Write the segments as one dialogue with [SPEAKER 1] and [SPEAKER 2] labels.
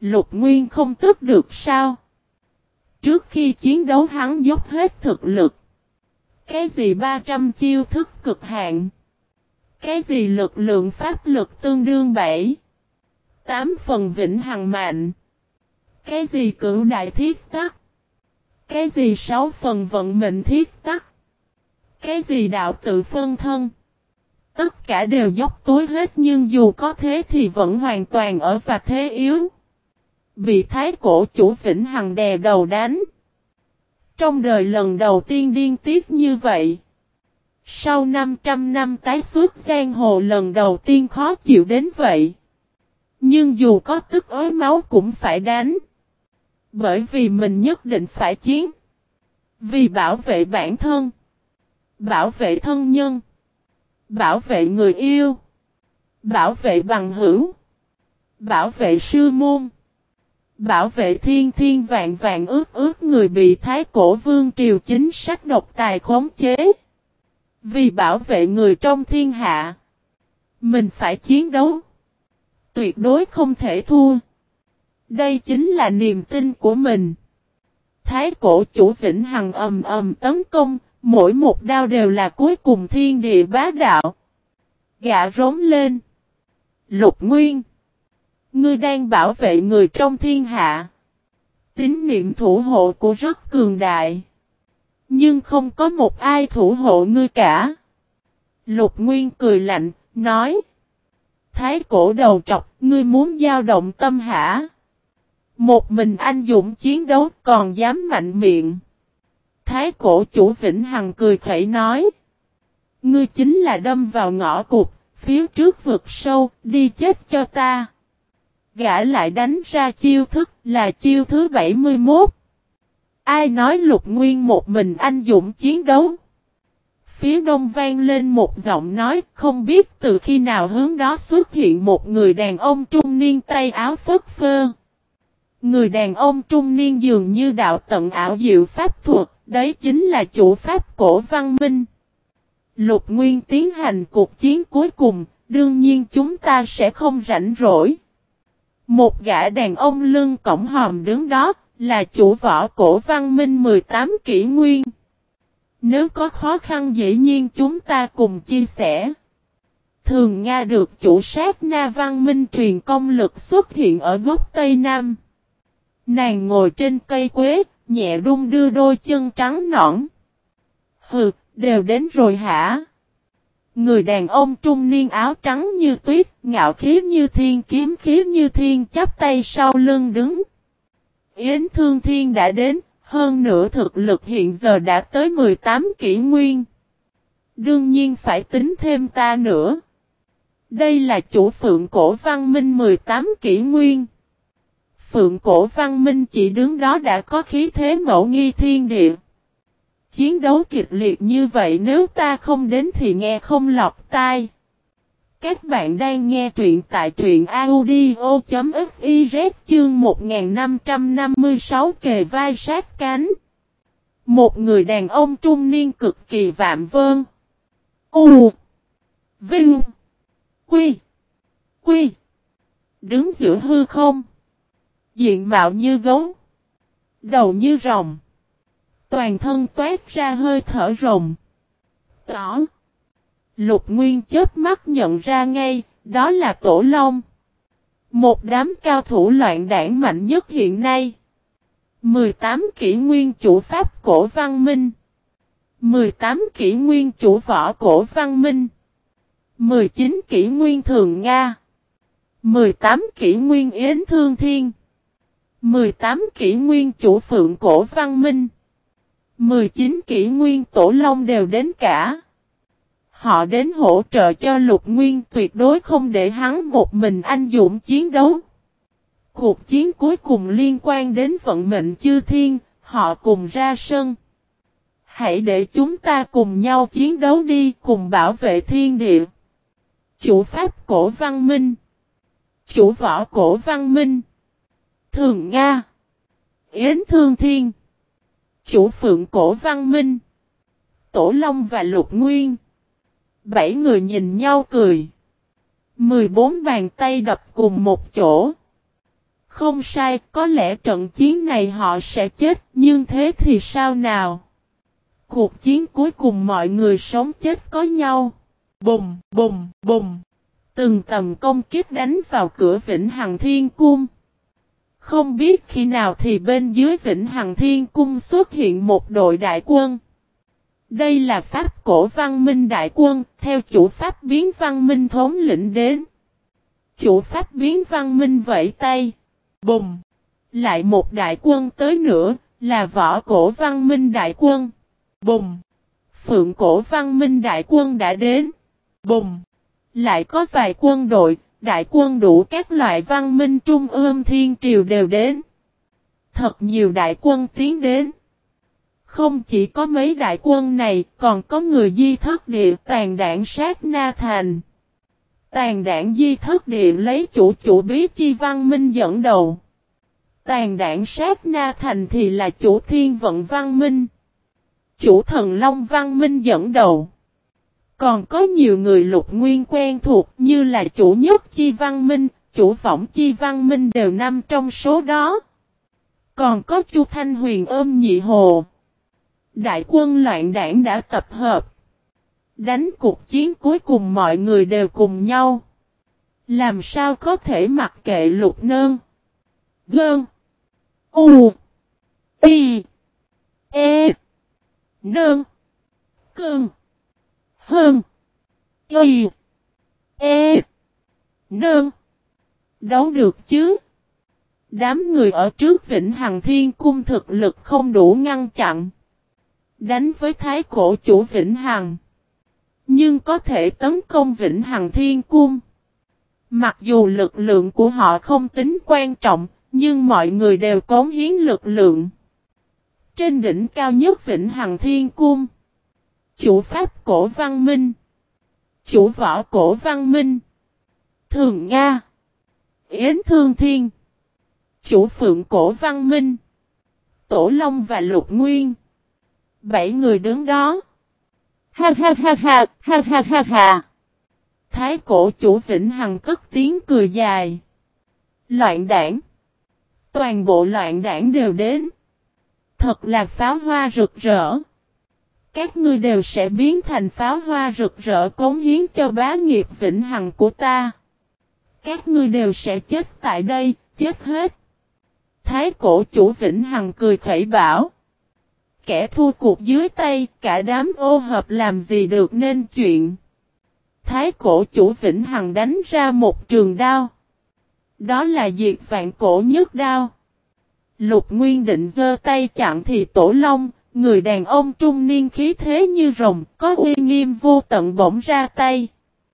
[SPEAKER 1] Lục Nguyên không tức được sao? Trước khi chiến đấu hắn dốc hết thực lực. Cái gì 300 chiêu thức cực hạn? Cái gì lực lượng pháp lực tương đương 8 phần vĩnh hằng mạnh? Cái gì cửu đại thiết tắc? Cái gì 6 phần vận mệnh thiết tắc? Cái gì đạo tự phân thân? Tất cả đều dốc túi hết nhưng dù có thế thì vẫn hoàn toàn ở và thế yếu. Bị thái cổ chủ vĩnh hằng đè đầu đánh. Trong đời lần đầu tiên điên tiết như vậy. Sau 500 năm tái xuất giang hồ lần đầu tiên khó chịu đến vậy. Nhưng dù có tức ói máu cũng phải đánh. Bởi vì mình nhất định phải chiến. Vì bảo vệ bản thân. Bảo vệ thân nhân. Bảo vệ người yêu. Bảo vệ bằng hữu. Bảo vệ sư môn. Bảo vệ thiên thiên vạn vạn ước người bị thái cổ vương triều chính sách độc tài khống chế. Vì bảo vệ người trong thiên hạ. Mình phải chiến đấu. Tuyệt đối không thể thua. Đây chính là niềm tin của mình. Thái cổ chủ vĩnh hằng ầm ầm tấn công. Mỗi một đao đều là cuối cùng thiên địa bá đạo. Gã rống lên. Lục Nguyên. Ngươi đang bảo vệ người trong thiên hạ. Tín niệm thủ hộ của rất cường đại. Nhưng không có một ai thủ hộ ngươi cả. Lục Nguyên cười lạnh, nói. Thái cổ đầu trọc, ngươi muốn dao động tâm hả? Một mình anh dũng chiến đấu còn dám mạnh miệng. Thái cổ chủ vĩnh hằng cười khẩy nói. Ngươi chính là đâm vào ngõ cụt, phía trước vực sâu, đi chết cho ta. Gã lại đánh ra chiêu thức là chiêu thứ 71. Ai nói Lục Nguyên một mình anh dũng chiến đấu? Phía đông vang lên một giọng nói, không biết từ khi nào hướng đó xuất hiện một người đàn ông trung niên tay áo phất phơ. Người đàn ông trung niên dường như đạo tận ảo diệu pháp thuật, đấy chính là chủ pháp cổ văn minh. Lục Nguyên tiến hành cuộc chiến cuối cùng, đương nhiên chúng ta sẽ không rảnh rỗi. Một gã đàn ông lưng cổng hòm đứng đó, là chủ võ cổ văn minh 18 kỷ nguyên. Nếu có khó khăn dĩ nhiên chúng ta cùng chia sẻ. Thường Nga được chủ sát na văn minh truyền công lực xuất hiện ở góc Tây Nam. Nàng ngồi trên cây quế, nhẹ đung đưa đôi chân trắng nõn. Hừ, đều đến rồi hả? Người đàn ông trung niên áo trắng như tuyết, ngạo khí như thiên, kiếm khí như thiên, chắp tay sau lưng đứng. Yến Thương Thiên đã đến, hơn nữa thực lực hiện giờ đã tới 18 kỷ nguyên. Đương nhiên phải tính thêm ta nữa. Đây là chủ Phượng Cổ Văn Minh 18 kỷ nguyên. Phượng Cổ Văn Minh chỉ đứng đó đã có khí thế mẫu nghi thiên địa. Chiến đấu kịch liệt như vậy nếu ta không đến thì nghe không lọt tai. Các bạn đang nghe truyện tại truyện audio.fiz chương 1556 kề vai sát cánh. Một người đàn ông trung niên cực kỳ vạm vơn. U. Vinh. Quy. Quy. Đứng giữa hư không. Diện mạo như gấu. Đầu như rồng. Toàn thân toát ra hơi thở rồng. Tỏ. Lục Nguyên chớp mắt nhận ra ngay, đó là Tổ Long. Một đám cao thủ loạn đảng mạnh nhất hiện nay. 18 kỷ nguyên chủ pháp cổ văn minh. 18 kỷ nguyên chủ võ cổ văn minh. 19 kỷ nguyên thường Nga. 18 kỷ nguyên Yến Thương Thiên. 18 kỷ nguyên chủ Phượng Cổ Văn Minh. 19 kỷ nguyên Tổ Long đều đến cả. Họ đến hỗ trợ cho Lục Nguyên, tuyệt đối không để hắn một mình anh dũng chiến đấu. Cuộc chiến cuối cùng liên quan đến vận mệnh chư thiên, họ cùng ra sân. Hãy để chúng ta cùng nhau chiến đấu đi, cùng bảo vệ thiên địa. Chủ pháp cổ văn minh. Chủ võ cổ văn minh. Thường Nga. Yến Thương Thiên. Chủ Phượng Cổ Văn Minh. Tổ Long và Lục Nguyên. 7 người nhìn nhau cười. 14 bàn tay đập cùng một chỗ. Không sai, có lẽ trận chiến này họ sẽ chết, nhưng thế thì sao nào? Cuộc chiến cuối cùng mọi người sống chết có nhau. Bùng, bùng, bùng. Từng tầm công kích đánh vào cửa Vĩnh Hằng Thiên Cung. Không biết khi nào thì bên dưới Vĩnh Hằng Thiên Cung xuất hiện một đội đại quân. Đây là pháp cổ văn minh đại quân, theo chủ pháp biến văn minh thống lĩnh đến. Chủ pháp biến văn minh vẫy tay. Bùng! Lại một đại quân tới nữa, là võ cổ văn minh đại quân. Bùng! Phượng cổ văn minh đại quân đã đến. Bùng! Lại có vài quân đội, đại quân đủ các loại văn minh trung ương thiên triều đều đến. Thật nhiều đại quân tiến đến. Không chỉ có mấy đại quân này, còn có người Di Thất Địa Tàn Đảng Sát Na Thành. Tàn Đảng Di Thất Địa lấy chủ bí chi văn minh dẫn đầu. Tàn Đảng Sát Na Thành thì là chủ thiên vận văn minh. Chủ thần long văn minh dẫn đầu. Còn có nhiều người lục nguyên quen thuộc như là chủ nhất chi văn minh, chủ võng chi văn minh đều nằm trong số đó. Còn có Chu Thanh Huyền ôm nhị hồ. Đại quân loạn đảng đã tập hợp. Đánh cuộc chiến cuối cùng mọi người đều cùng nhau. Làm sao có thể mặc kệ lục nơn. Gơn. U. Y. E. Nơn. Cơn. Hơn. Y. E. Nơn. Đấu được chứ. Đám người ở trước Vĩnh Hằng Thiên Cung thực lực không đủ ngăn chặn. Đánh với thái cổ chủ Vĩnh Hằng. Nhưng có thể tấn công Vĩnh Hằng Thiên Cung. Mặc dù lực lượng của họ không tính quan trọng, nhưng mọi người đều cống hiến lực lượng. Trên đỉnh cao nhất Vĩnh Hằng Thiên Cung. Chủ pháp cổ văn minh. Chủ võ cổ văn minh. Thường Nga. Yến Thương Thiên. Chủ phượng cổ văn minh. Tổ Long và Lục Nguyên. 7 người đứng đó. Ha ha ha ha, ha ha ha ha. Thái cổ chủ Vĩnh Hằng cất tiếng cười dài. Loạn đảng. Toàn bộ loạn đảng đều đến. Thật là pháo hoa rực rỡ. Các ngươi đều sẽ biến thành pháo hoa rực rỡ cống hiến cho bá nghiệp Vĩnh Hằng của ta. Các ngươi đều sẽ chết tại đây, chết hết. Thái cổ chủ Vĩnh Hằng cười khẩy bảo. Kẻ thua cuộc dưới tay, cả đám ô hợp làm gì được nên chuyện. Thái cổ chủ Vĩnh Hằng đánh ra một trường đao. Đó là diệt vạn cổ nhất đao. Lục Nguyên định giơ tay chặn thì Tổ Long, người đàn ông trung niên khí thế như rồng, có uy nghiêm vô tận bỗng ra tay.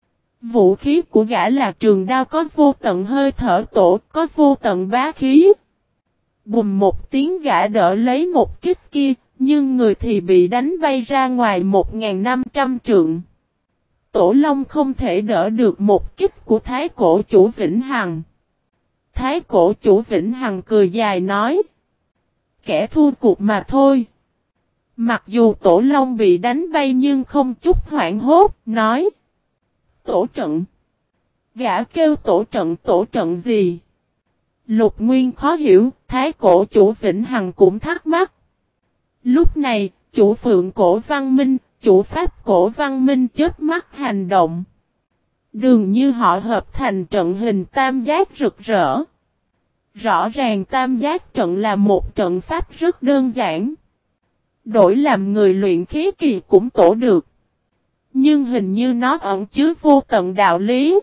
[SPEAKER 1] Vũ khí của gã là trường đao có vô tận hơi thở tổ, có vô tận bá khí. Bùm một tiếng gã đỡ lấy một kích kia, nhưng người thì bị đánh bay ra ngoài 1.500 trượng. Tổ Long không thể đỡ được một kích của Thái cổ chủ Vĩnh Hằng. Thái cổ chủ Vĩnh Hằng cười dài nói. Kẻ thua cuộc mà thôi. Mặc dù Tổ Long bị đánh bay nhưng không chút hoảng hốt, nói. Tổ trận. Gã kêu tổ trận gì? Lục Nguyên khó hiểu, Thái cổ chủ Vĩnh Hằng cũng thắc mắc. Lúc này, chủ phượng cổ văn minh, chủ pháp cổ văn minh chớp mắt hành động. Dường như họ hợp thành trận hình tam giác rực rỡ. Rõ ràng tam giác trận là một trận pháp rất đơn giản. Đổi làm người luyện khí kỳ cũng tổ được. Nhưng hình như nó ẩn chứa vô tận đạo lý.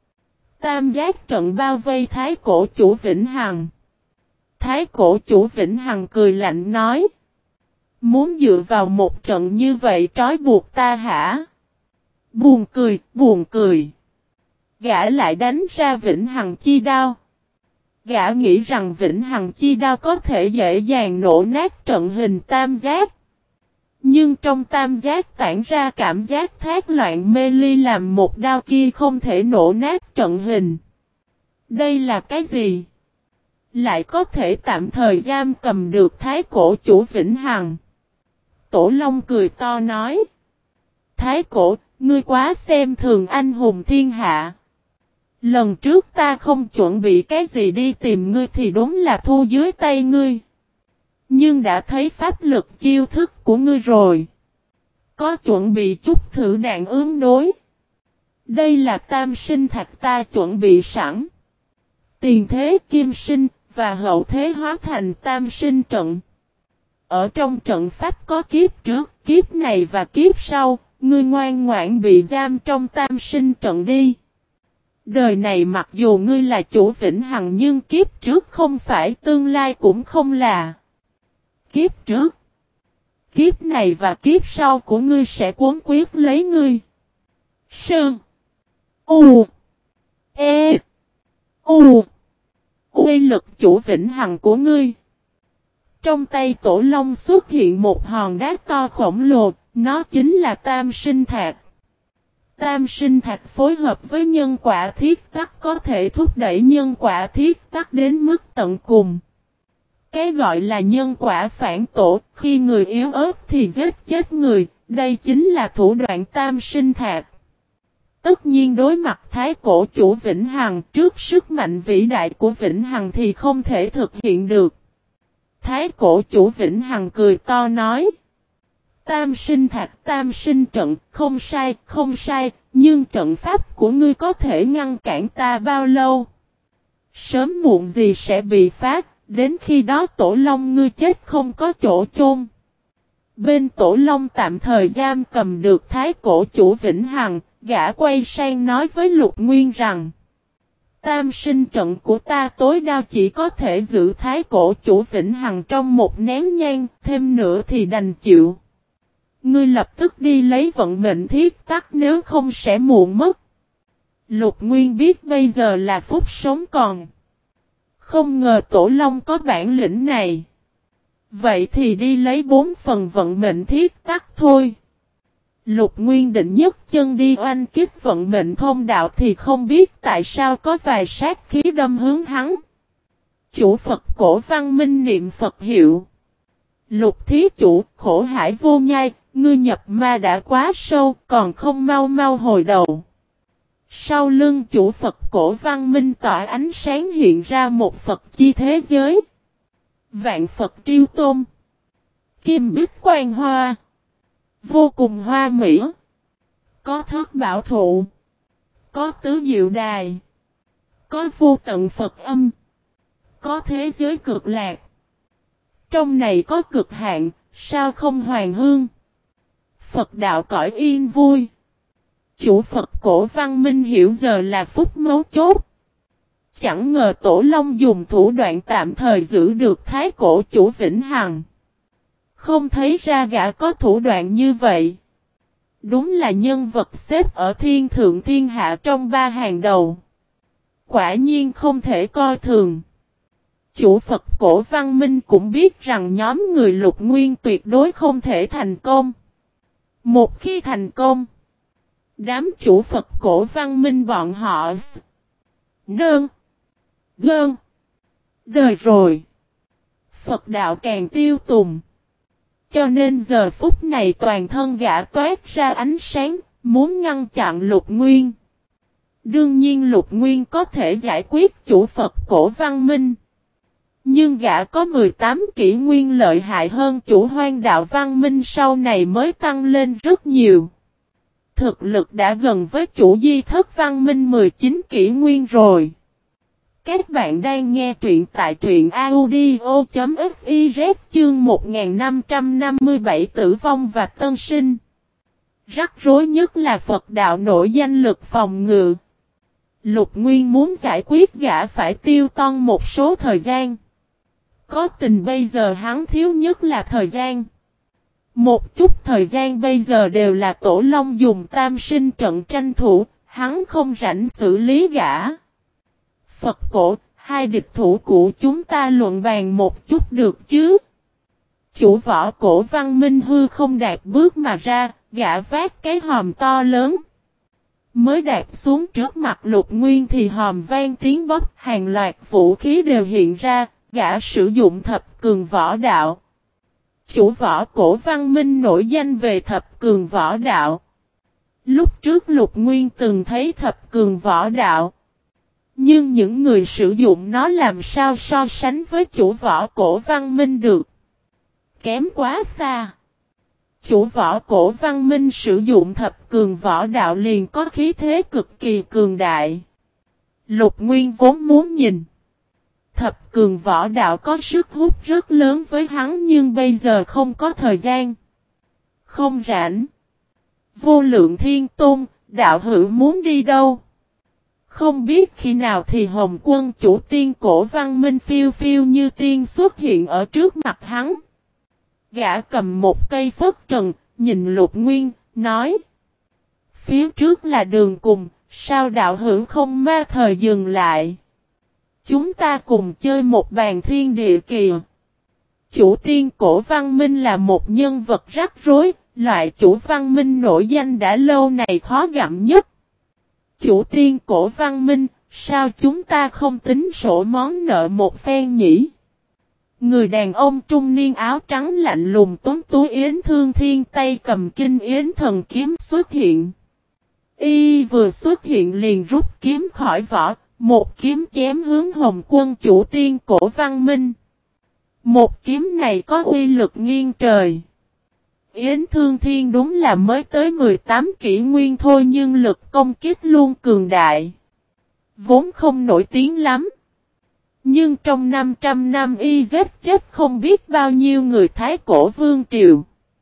[SPEAKER 1] Tam giác trận bao vây Thái cổ chủ Vĩnh Hằng. Thái cổ chủ Vĩnh Hằng cười lạnh nói. Muốn dựa vào một trận như vậy trói buộc ta hả? Buồn cười, buồn cười. Gã lại đánh ra Vĩnh Hằng chi đao. Gã nghĩ rằng Vĩnh Hằng chi đao có thể dễ dàng nổ nát trận hình tam giác. Nhưng trong tam giác tản ra cảm giác thác loạn mê ly làm một đao kia không thể nổ nát trận hình. Đây là cái gì? Lại có thể tạm thời giam cầm được Thái cổ chủ Vĩnh Hằng. Tổ Long cười to nói. Thái cổ, ngươi quá xem thường anh hùng thiên hạ. Lần trước ta không chuẩn bị cái gì đi tìm ngươi thì đúng là thu dưới tay ngươi. Nhưng đã thấy pháp lực chiêu thức của ngươi rồi. Có chuẩn bị chút thử đạn ứng đối. Đây là tam sinh thạch ta chuẩn bị sẵn. Tiền thế kim sinh và hậu thế hóa thành tam sinh trận. Ở trong trận pháp có kiếp trước, kiếp này và kiếp sau, ngươi ngoan ngoãn bị giam trong tam sinh trận đi. Đời này mặc dù ngươi là chủ vĩnh hằng nhưng kiếp trước không phải, tương lai cũng không là. Kiếp trước, kiếp này và kiếp sau của ngươi sẽ cuốn quyết lấy ngươi. Sơn U E U uy lực chủ vĩnh hằng của ngươi. Trong tay Tổ Long xuất hiện một hòn đá to khổng lồ, nó chính là Tam Sinh Thạch. Tam Sinh Thạch phối hợp với nhân quả thiết tắc có thể thúc đẩy nhân quả thiết tắc đến mức tận cùng. Cái gọi là nhân quả phản tổ, khi người yếu ớt thì giết chết người, đây chính là thủ đoạn Tam Sinh Thạch. Tất nhiên đối mặt thái cổ chủ Vĩnh Hằng trước sức mạnh vĩ đại của Vĩnh Hằng thì không thể thực hiện được. Thái cổ chủ Vĩnh Hằng cười to nói. Tam sinh thạch tam sinh trận, không sai, không sai, nhưng trận pháp của ngươi có thể ngăn cản ta bao lâu? Sớm muộn gì sẽ bị phát, đến khi đó Tổ Long ngươi chết không có chỗ chôn. Bên Tổ Long tạm thời giam cầm được thái cổ chủ Vĩnh Hằng, gã quay sang nói với Lục Nguyên rằng. Tam sinh trận của ta tối đa chỉ có thể giữ thái cổ chủ Vĩnh Hằng trong một nén nhang, thêm nữa thì đành chịu. Ngươi lập tức đi lấy vận mệnh thiết tắc nếu không sẽ muộn mất. Lục Nguyên biết bây giờ là phút sống còn. Không ngờ Tổ Long có bản lĩnh này. Vậy thì đi lấy 4 phần vận mệnh thiết tắc thôi. Lục Nguyên định nhấc chân đi oanh kích vận mệnh thông đạo thì không biết tại sao có vài sát khí đâm hướng hắn. Chủ Phật cổ văn minh niệm Phật hiệu. Lục thí chủ khổ hải vô nhai, ngươi nhập ma đã quá sâu còn không mau mau hồi đầu. Sau lưng chủ Phật cổ văn minh tỏa ánh sáng hiện ra một Phật chi thế giới. Vạn Phật triêu tôn. Kim bích quan hoa. Vô cùng hoa mỹ. Có thất bảo thụ. Có tứ diệu đài. Có vô tận Phật âm. Có thế giới cực lạc. Trong này có cực hạn, sao không hoàn hương? Phật đạo cõi yên vui. Chủ Phật cổ văn minh hiểu giờ là phút mấu chốt. Chẳng ngờ Tổ Long dùng thủ đoạn tạm thời giữ được thái cổ chủ Vĩnh Hằng. Không thấy ra gã có thủ đoạn như vậy. Đúng là nhân vật xếp ở thiên thượng thiên hạ trong 3 hàng đầu. Quả nhiên không thể coi thường. Chủ Phật cổ văn minh cũng biết rằng nhóm người Lục Nguyên tuyệt đối không thể thành công. Một khi thành công, đám chủ Phật cổ văn minh bọn họ nơn, gơn, đời rồi. Phật đạo càng tiêu tùng. Cho nên giờ phút này toàn thân gã toát ra ánh sáng, muốn ngăn chặn Lục Nguyên. Đương nhiên Lục Nguyên có thể giải quyết chủ Phật cổ văn minh. Nhưng gã có 18 kỷ nguyên lợi hại hơn chủ hoang đạo văn minh sau này mới tăng lên rất nhiều. Thực lực đã gần với chủ di thất văn minh 19 kỷ nguyên rồi. Các bạn đang nghe truyện tại truyện audio.fiz chương 1557 tử vong và tân sinh. Rắc rối nhất là Phật đạo nổi danh lực phòng ngự. Lục Nguyên muốn giải quyết gã phải tiêu toan một số thời gian. Có tình bây giờ hắn thiếu nhất là thời gian. Một chút thời gian bây giờ đều là Tổ Long dùng tam sinh trận tranh thủ, hắn không rảnh xử lý gã. Phật cổ, hai địch thủ của chúng ta luận bàn một chút được chứ? Chủ võ cổ văn minh hư không đạp bước mà ra, gã vác cái hòm to lớn. Mới đạp xuống trước mặt Lục Nguyên thì hòm vang tiếng bóp, hàng loạt vũ khí đều hiện ra, gã sử dụng thập cường võ đạo. Chủ võ cổ văn minh nổi danh về thập cường võ đạo. Lúc trước Lục Nguyên từng thấy thập cường võ đạo. Nhưng những người sử dụng nó làm sao so sánh với chủ võ cổ văn minh được? Kém quá xa. Chủ võ cổ văn minh sử dụng thập cường võ đạo liền có khí thế cực kỳ cường đại. Lục Nguyên vốn muốn nhìn. Thập cường võ đạo có sức hút rất lớn với hắn nhưng bây giờ không có thời gian. Không rảnh. Vô Lượng Thiên Tôn, đạo hữu muốn đi đâu? Không biết khi nào thì Hồng Quân chủ tiên cổ văn minh phiêu phiêu như tiên xuất hiện ở trước mặt hắn. Gã cầm một cây phất trần, nhìn Lục Nguyên, nói. Phía trước là đường cùng, sao đạo hữu không ma thời dừng lại? Chúng ta cùng chơi một bàn thiên địa kìa. Chủ tiên cổ văn minh là một nhân vật rắc rối, loại chủ văn minh nổi danh đã lâu này khó gặm nhất. Chủ tiên cổ văn minh, sao chúng ta không tính sổ món nợ một phen nhỉ? Người đàn ông trung niên áo trắng lạnh lùng tuấn tú Yến Thương Thiên tay cầm kinh Yến Thần kiếm xuất hiện. Y vừa xuất hiện liền rút kiếm khỏi vỏ, một kiếm chém hướng Hồng Quân chủ tiên cổ văn minh. Một kiếm này có uy lực nghiêng trời. Yến Thương Thiên đúng là mới tới 18 kỷ nguyên thôi nhưng lực công kích luôn cường đại. Vốn không nổi tiếng lắm. Nhưng trong 500 năm y giết chết không biết bao nhiêu người Thái Cổ Vương Triều.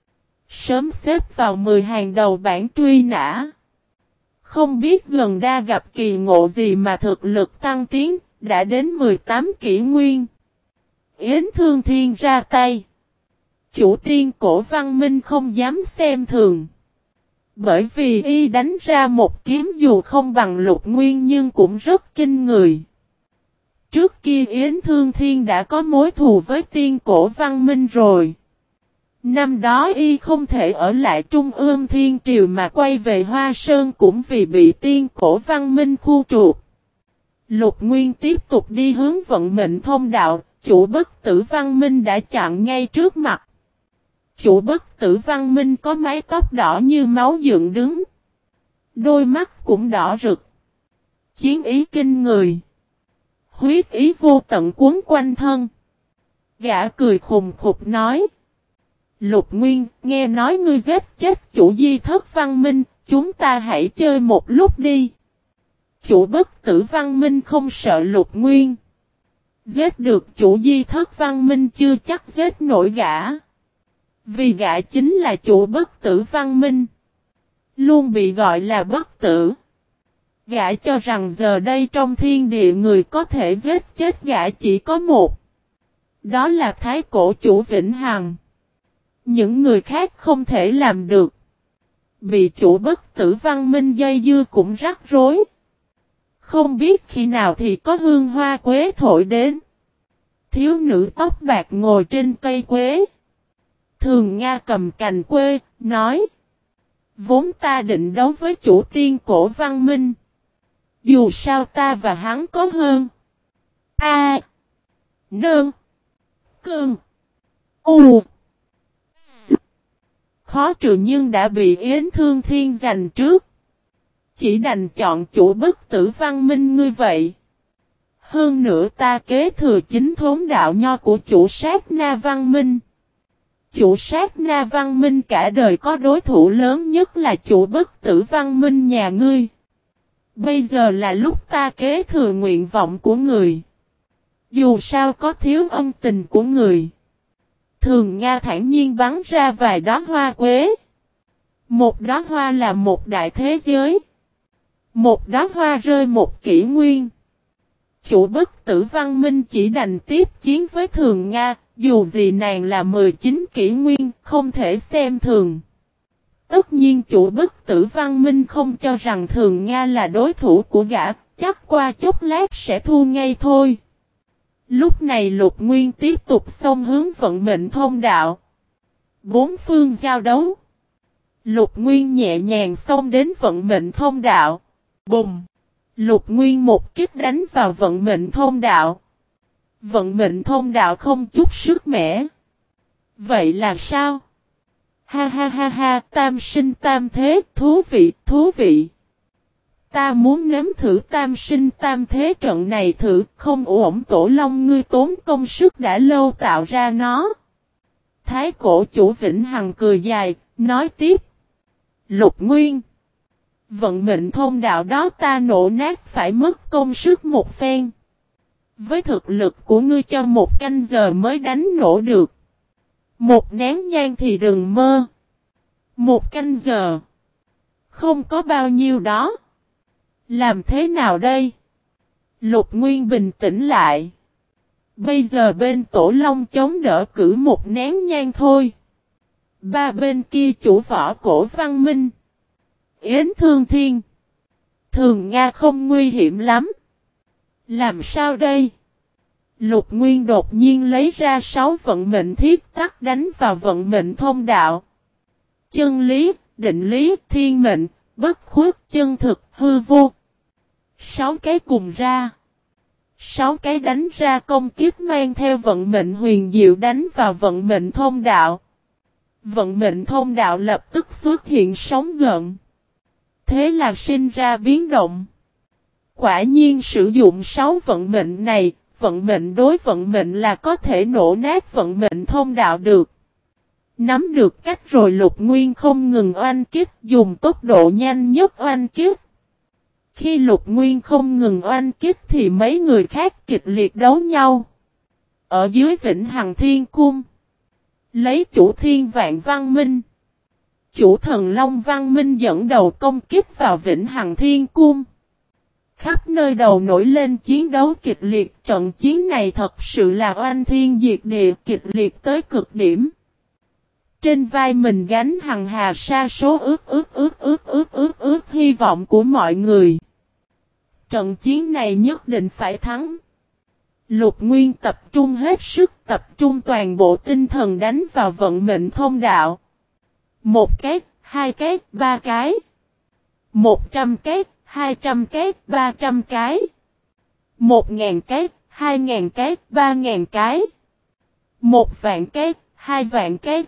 [SPEAKER 1] Sớm xếp vào 10 hàng đầu bảng truy nã. Không biết gần đây gặp kỳ ngộ gì mà thực lực tăng tiến, đã đến 18 kỷ nguyên. Yến Thương Thiên ra tay. Chủ tiên cổ văn minh không dám xem thường. Bởi vì y đánh ra một kiếm dù không bằng Lục Nguyên nhưng cũng rất kinh người. Trước kia Yến Thương Thiên đã có mối thù với tiên cổ văn minh rồi. Năm đó y không thể ở lại Trung ương Thiên Triều mà quay về Hoa Sơn cũng vì bị tiên cổ văn minh khu trục. Lục Nguyên tiếp tục đi hướng vận mệnh thông đạo, chủ bất tử văn minh đã chặn ngay trước mặt. Chủ bất tử văn minh có mái tóc đỏ như máu dựng đứng. Đôi mắt cũng đỏ rực. Chiến ý kinh người. Huyết ý vô tận cuốn quanh thân. Gã cười khùng khục nói. Lục Nguyên, nghe nói ngươi giết chết chủ di thất văn minh, chúng ta hãy chơi một lúc đi. Chủ bất tử văn minh không sợ Lục Nguyên. Giết được chủ di thất văn minh chưa chắc giết nổi gã. Vì gã chính là chủ bất tử văn minh. Luôn bị gọi là bất tử. Gã cho rằng giờ đây trong thiên địa người có thể giết chết gã chỉ có một. Đó là Thái Cổ chủ Vĩnh Hằng. Những người khác không thể làm được. Bị chủ bất tử văn minh dây dưa cũng rắc rối. Không biết khi nào thì có hương hoa quế thổi đến. Thiếu nữ tóc bạc ngồi trên cây quế. Thường Nga cầm cành quê, nói. Vốn ta định đấu với chủ tiên cổ văn minh. Dù sao ta và hắn có hơn. A. Nương. Cương. U. Khó trừ nhưng đã bị Yến Thương Thiên giành trước. Chỉ đành chọn chủ bất tử văn minh ngươi vậy. Hơn nữa ta kế thừa chính thống đạo nho của chủ sát na văn minh. Chủ sát na văn minh cả đời có đối thủ lớn nhất là chủ bất tử văn minh nhà ngươi. Bây giờ là lúc ta kế thừa nguyện vọng của người. Dù sao có thiếu ân tình của người. Thường Nga thản nhiên bắn ra vài đóa hoa quế. Một đóa hoa là một đại thế giới. Một đóa hoa rơi một kỷ nguyên. Chủ bất tử văn minh chỉ đành tiếp chiến với Thường Nga, dù gì nàng là 19 kỷ nguyên, không thể xem thường. Tất nhiên chủ bất tử văn minh không cho rằng Thường Nga là đối thủ của gã, chắc qua chốc lát sẽ thua ngay thôi. Lúc này Lục Nguyên tiếp tục xông hướng vận mệnh thông đạo. Bốn phương giao đấu. Lục Nguyên nhẹ nhàng xông đến vận mệnh thông đạo. Bùng! Lục Nguyên một kích đánh vào vận mệnh thông đạo. Vận mệnh thông đạo không chút sức mẻ. Vậy là sao? Ha ha ha ha, tam sinh tam thế, thú vị, thú vị. Ta muốn nếm thử tam sinh tam thế trận này thử, không ổn tổ long ngươi tốn công sức đã lâu tạo ra nó. Thái cổ chủ Vĩnh Hằng cười dài, nói tiếp. Lục Nguyên. Vận mệnh thông đạo đó ta nổ nát phải mất công sức một phen. Với thực lực của ngươi cho một canh giờ mới đánh nổ được. Một nén nhang thì đừng mơ. Một canh giờ. Không có bao nhiêu đó. Làm thế nào đây? Lục Nguyên bình tĩnh lại. Bây giờ bên Tổ Long chống đỡ cử một nén nhang thôi. Ba bên kia chủ võ cổ Văn Minh. Yến Thương Thiên. Thường Nga không nguy hiểm lắm. Làm sao đây? Lục Nguyên đột nhiên lấy ra 6 vận mệnh thiết tắc đánh vào vận mệnh thông đạo. Chân lý, định lý, thiên mệnh, bất khuất, chân thực, hư vô. 6 cái cùng ra. 6 cái đánh ra công kiếp mang theo vận mệnh huyền diệu đánh vào vận mệnh thông đạo. Vận mệnh thông đạo lập tức xuất hiện sóng gợn. Thế là sinh ra biến động. Quả nhiên sử dụng 6 vận mệnh này, vận mệnh đối vận mệnh là có thể nổ nát vận mệnh thông đạo được. Nắm được cách rồi Lục Nguyên không ngừng oanh kích, dùng tốc độ nhanh nhất oanh kích. Khi Lục Nguyên không ngừng oanh kích thì mấy người khác kịch liệt đấu nhau. Ở dưới Vĩnh Hằng Thiên Cung, lấy chủ Thiên Vạn Văn Minh, chủ Thần Long Văn Minh dẫn đầu công kích vào Vĩnh Hằng Thiên Cung. Khắp nơi đầu nổi lên chiến đấu kịch liệt, trận chiến này thật sự là oanh thiên diệt địa, kịch liệt tới cực điểm. Trên vai mình gánh hằng hà sa số ước hy vọng của mọi người. Trận chiến này nhất định phải thắng. Lục Nguyên tập trung hết sức, tập trung toàn bộ tinh thần đánh vào vận mệnh thông đạo. 1 cái, 2 cái, 3 cái. 100 cái, 200 cái, 300 cái. 1000 cái, 2000 cái, 3000 cái. 1.000 cái, 2.000 cái,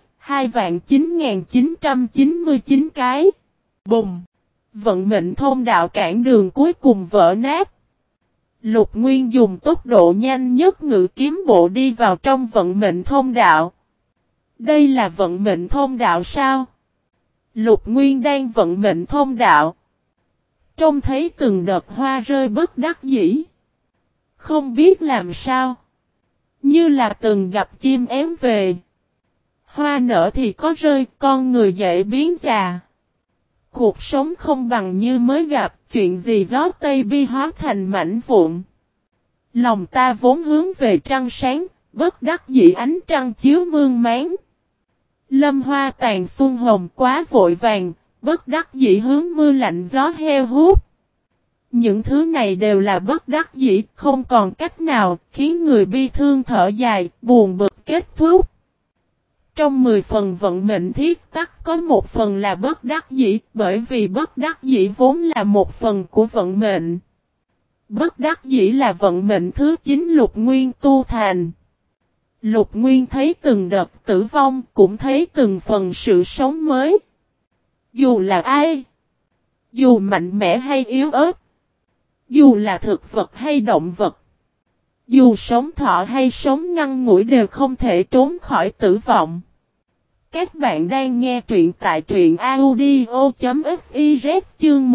[SPEAKER 1] 2.9999 cái. Bùng! Vận mệnh thông đạo cản đường cuối cùng vỡ nát. Lục Nguyên dùng tốc độ nhanh nhất ngự kiếm bộ đi vào trong vận mệnh thông đạo. Đây là vận mệnh thông đạo sao? Lục Nguyên đang vận mệnh thông đạo. Trông thấy từng đợt hoa rơi bất đắc dĩ. Không biết làm sao. Như là từng gặp chim én về. Hoa nở thì có rơi, con người dễ biến già. Cuộc sống không bằng như mới gặp, chuyện gì gió tây bi hóa thành mảnh vụn. Lòng ta vốn hướng về trăng sáng, bất đắc dĩ ánh trăng chiếu mương máng. Lâm hoa tàn xuân hồng quá vội vàng, bất đắc dĩ hướng mưa lạnh gió heo hút. Những thứ này đều là bất đắc dĩ, không còn cách nào, khiến người bi thương thở dài, buồn bực kết thúc. Trong 10 phần vận mệnh thiết tắc có một phần là bất đắc dĩ, bởi vì bất đắc dĩ vốn là một phần của vận mệnh. Bất đắc dĩ là vận mệnh thứ 9 Lục Nguyên tu thành. Lục Nguyên thấy từng đợt tử vong, cũng thấy từng phần sự sống mới. Dù là ai, dù mạnh mẽ hay yếu ớt, dù là thực vật hay động vật, dù sống thọ hay sống ngắn ngủi đều không thể trốn khỏi tử vong. Các bạn đang nghe truyện tại truyện audio.fiz chương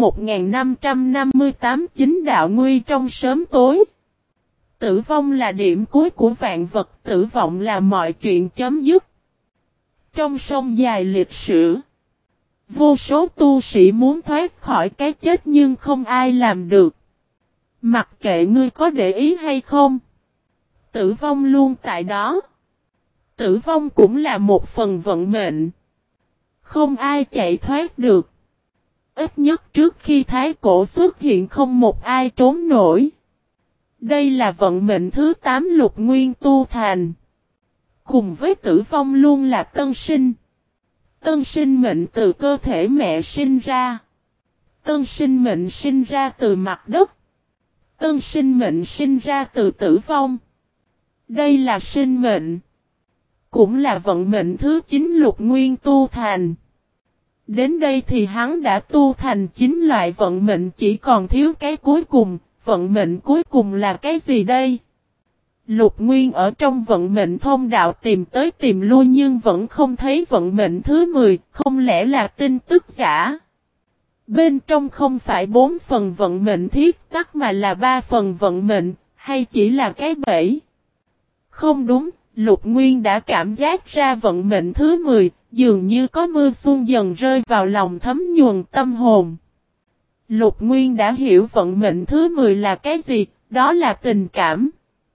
[SPEAKER 1] 1558 chính đạo nguy trong sớm tối. Tử vong là điểm cuối của vạn vật, tử vong là mọi chuyện chấm dứt. Trong sông dài lịch sử, vô số tu sĩ muốn thoát khỏi cái chết nhưng không ai làm được. Mặc kệ ngươi có để ý hay không, tử vong luôn tại đó. Tử vong cũng là một phần vận mệnh. Không ai chạy thoát được. Ít nhất trước khi Thái Cổ xuất hiện không một ai trốn nổi. Đây là vận mệnh thứ 8 Lục Nguyên tu thành. Cùng với tử vong luôn là tân sinh. Tân sinh mệnh từ cơ thể mẹ sinh ra. Tân sinh mệnh sinh ra từ mặt đất. Tân sinh mệnh sinh ra từ tử vong. Đây là sinh mệnh. Cũng là vận mệnh thứ 9 Lục Nguyên tu thành. Đến đây thì hắn đã tu thành 9 loại vận mệnh, chỉ còn thiếu cái cuối cùng. Vận mệnh cuối cùng là cái gì đây? Lục Nguyên ở trong vận mệnh thông đạo tìm tới tìm lui nhưng vẫn không thấy vận mệnh thứ 10, không lẽ là tin tức giả? Bên trong không phải 4 phần vận mệnh thiết tắc mà là 3 phần vận mệnh, hay chỉ là cái bẫy? Không đúng, Lục Nguyên đã cảm giác ra vận mệnh thứ 10, dường như có mưa xuân dần rơi vào lòng thấm nhuần tâm hồn. Lục Nguyên đã hiểu vận mệnh thứ 10 là cái gì, đó là tình cảm.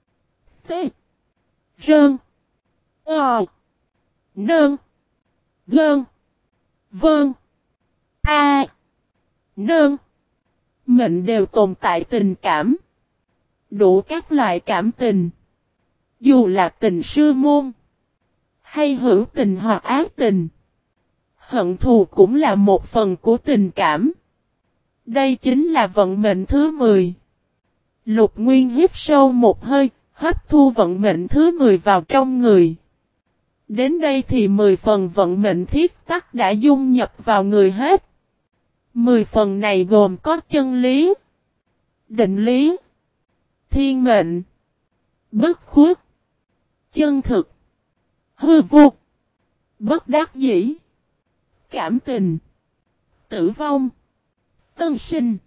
[SPEAKER 1] T. Rơn. Ờ. Nơn. Gơn. Vơn. A. Nơn. Mệnh đều tồn tại tình cảm. Đủ các loại cảm tình. Dù là tình sư môn. Hay hữu tình hoặc ác tình. Hận thù cũng là một phần của tình cảm. Đây chính là vận mệnh thứ 10. Lục Nguyên hít sâu một hơi, hấp thu vận mệnh thứ 10 vào trong người. Đến đây thì 10 phần vận mệnh thiết tắc đã dung nhập vào người hết. 10 phần này gồm có chân lý, định lý, thiên mệnh, bất khuất, chân thực, hư vô, bất đắc dĩ, cảm tình, tử vong, tân sinh.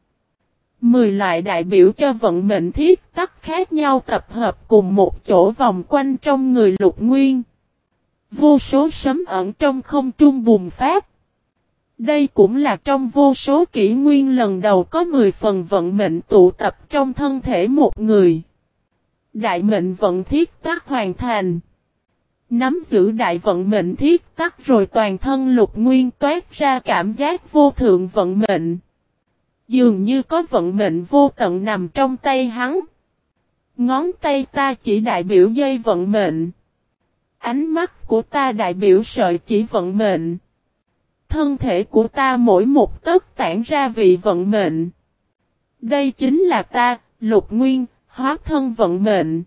[SPEAKER 1] 10 loại đại biểu cho vận mệnh thiết tắc khác nhau tập hợp cùng một chỗ vòng quanh trong người Lục Nguyên. Vô số sấm ẩn trong không trung bùng phát. Đây cũng là trong vô số kỷ nguyên lần đầu có 10 phần vận mệnh tụ tập trong thân thể một người. Đại mệnh vận thiết tắc hoàn thành. Nắm giữ đại vận mệnh thiết tắc rồi toàn thân Lục Nguyên toát ra cảm giác vô thượng vận mệnh. Dường như có vận mệnh vô tận nằm trong tay hắn. Ngón tay ta chỉ đại biểu dây vận mệnh. Ánh mắt của ta đại biểu sợi chỉ vận mệnh. Thân thể của ta mỗi một tấc tản ra vị vận mệnh. Đây chính là ta, Lục Nguyên, hóa thân vận mệnh.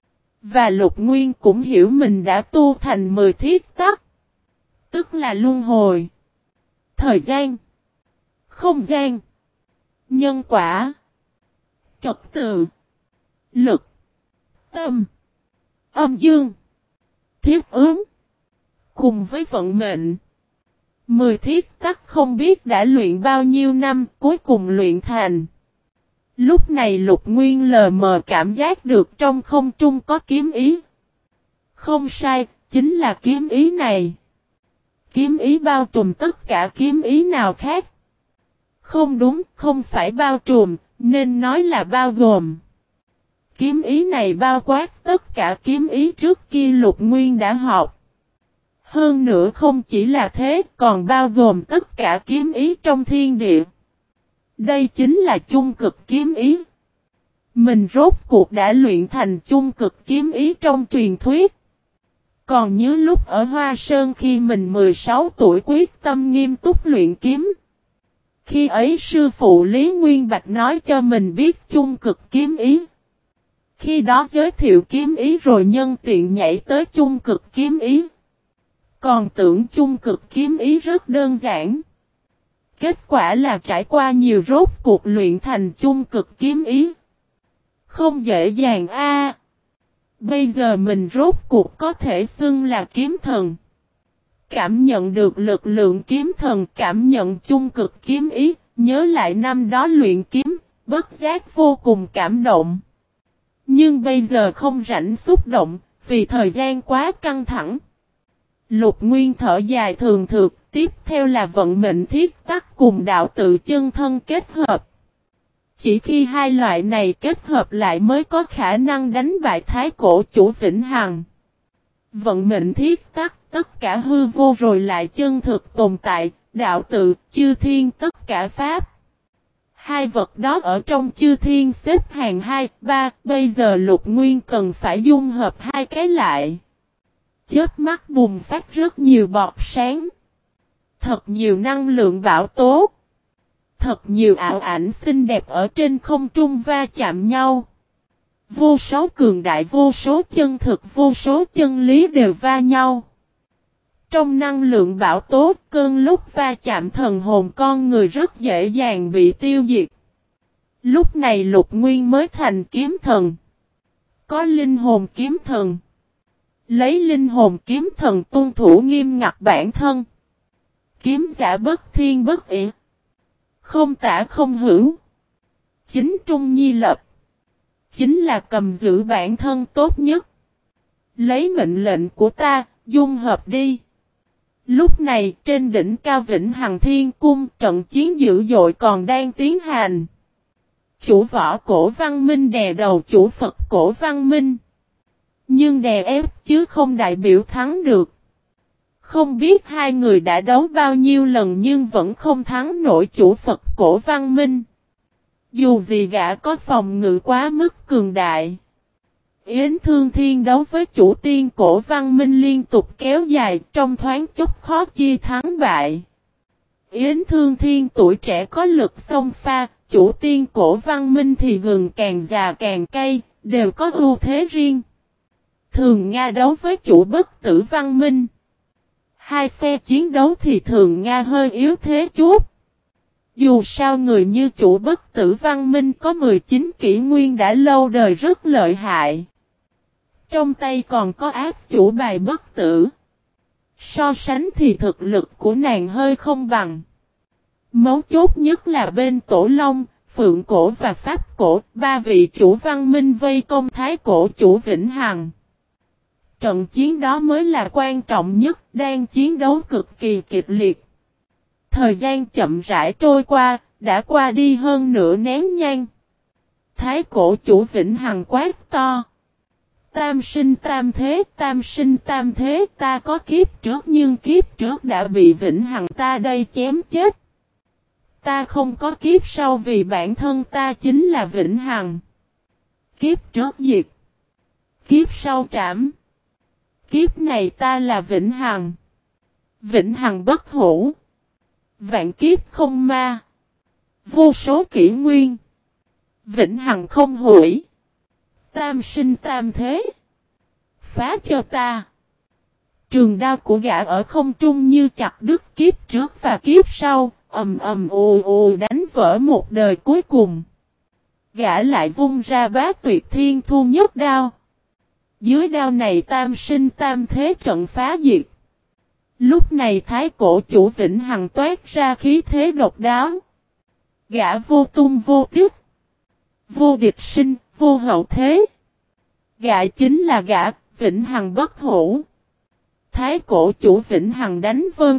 [SPEAKER 1] Và Lục Nguyên cũng hiểu mình đã tu thành 10 thiết tắc. Tức là luân hồi, thời gian, không gian, nhân quả, trật tự, lực, tâm, âm dương, thiết ứng, cùng với vận mệnh. 10 thiết tắc không biết đã luyện bao nhiêu năm, cuối cùng luyện thành. Lúc này Lục Nguyên lờ mờ cảm giác được trong không trung có kiếm ý. Không sai, chính là kiếm ý này. Kiếm ý bao trùm tất cả kiếm ý nào khác. Không đúng, không phải bao trùm, nên nói là bao gồm. Kiếm ý này bao quát tất cả kiếm ý trước kia Lục Nguyên đã học. Hơn nữa không chỉ là thế, còn bao gồm tất cả kiếm ý trong thiên địa. Đây chính là chung cực kiếm ý. Mình rốt cuộc đã luyện thành chung cực kiếm ý trong truyền thuyết. Còn nhớ lúc ở Hoa Sơn khi mình 16 tuổi quyết tâm nghiêm túc luyện kiếm. Khi ấy sư phụ Lý Nguyên Bạch nói cho mình biết chung cực kiếm ý. Khi đó giới thiệu kiếm ý rồi nhân tiện nhảy tới chung cực kiếm ý. Còn tưởng chung cực kiếm ý rất đơn giản. Kết quả là trải qua nhiều rốt cuộc luyện thành chung cực kiếm ý. Không dễ dàng a. Bây giờ mình rốt cuộc có thể xưng là kiếm thần. Cảm nhận được lực lượng kiếm thần, cảm nhận chung cực kiếm ý, nhớ lại năm đó luyện kiếm, bất giác vô cùng cảm động. Nhưng bây giờ không rảnh xúc động, vì thời gian quá căng thẳng. Lục Nguyên thở dài thường thượt, tiếp theo là vận mệnh thiết tắc cùng đạo tự chân thân kết hợp. Chỉ khi hai loại này kết hợp lại mới có khả năng đánh bại thái cổ chủ Vĩnh Hằng. Vận mệnh thiết tắc, tất cả hư vô rồi lại chân thực tồn tại, đạo tự, chư thiên tất cả pháp. Hai vật đó ở trong chư thiên xếp hàng 2, 3, bây giờ Lục Nguyên cần phải dung hợp hai cái lại. Chớp mắt bùng phát rất nhiều bọt sáng. Thật nhiều năng lượng bão tố. Thật nhiều ảo ảnh xinh đẹp ở trên không trung va chạm nhau. Vô số cường đại, vô số chân thực, vô số chân lý đều va nhau. Trong năng lượng bão tố, cơn lúc va chạm thần hồn con người rất dễ dàng bị tiêu diệt. Lúc này Lục Nguyên mới thành kiếm thần. Có linh hồn kiếm thần. Lấy linh hồn kiếm thần tuân thủ nghiêm ngặt bản thân. Kiếm giả bất thiên bất ỷ. Không tả không hữu. Chính trung nhi lập. Chính là cầm giữ bản thân tốt nhất. Lấy mệnh lệnh của ta, dung hợp đi. Lúc này trên đỉnh cao Vĩnh Hằng Thiên Cung trận chiến dữ dội còn đang tiến hành. Chủ võ cổ văn minh đè đầu chủ Phật cổ văn minh. Nhưng đè ép chứ không đại biểu thắng được. Không biết hai người đã đấu bao nhiêu lần nhưng vẫn không thắng nổi chủ Phật cổ văn minh. Dù gì gã có phòng ngự quá mức cường đại. Yến Thương Thiên đấu với chủ tiên cổ văn minh liên tục kéo dài trong thoáng chốc khó chia thắng bại. Yến Thương Thiên tuổi trẻ có lực xông pha, chủ tiên cổ văn minh thì gừng càng già càng cay, đều có ưu thế riêng. Thường Nga đấu với chủ bất tử văn minh. Hai phe chiến đấu thì Thường Nga hơi yếu thế chút. Dù sao người như chủ bất tử văn minh có 19 kỷ nguyên đã lâu đời rất lợi hại. Trong tay còn có ác chủ bài bất tử. So sánh thì thực lực của nàng hơi không bằng. Mấu chốt nhất là bên Tổ Long, Phượng Cổ và Pháp Cổ, ba vị chủ văn minh vây công Thái Cổ chủ Vĩnh Hằng. Trận chiến đó mới là quan trọng nhất, đang chiến đấu cực kỳ kịch liệt. Thời gian chậm rãi trôi qua, đã qua đi hơn nửa nén nhang. Thái Cổ chủ Vĩnh Hằng quát to. Tam sinh tam thế, ta có kiếp trước nhưng kiếp trước đã bị Vĩnh Hằng ta đây chém chết. Ta không có kiếp sau vì bản thân ta chính là Vĩnh Hằng. Kiếp trước diệt. Kiếp sau trảm. Kiếp này ta là Vĩnh Hằng. Vĩnh Hằng bất hủ. Vạn kiếp không ma. Vô số kỷ nguyên. Vĩnh Hằng không hủy. Tam sinh tam thế. Phá cho ta. Trường đao của gã ở không trung như chặt đứt kiếp trước và kiếp sau, ầm ầm ồ ồ đánh vỡ một đời cuối cùng. Gã lại vung ra bá tuyệt thiên thu nhất đao. Dưới đao này tam sinh tam thế trận phá diệt. Lúc này Thái Cổ chủ Vĩnh Hằng toát ra khí thế độc đáo. Gã vô tung vô tiếc. Vô địch sinh, vô hậu thế. Gã chính là gã, Vĩnh Hằng bất hủ. Thái Cổ chủ Vĩnh Hằng đánh vân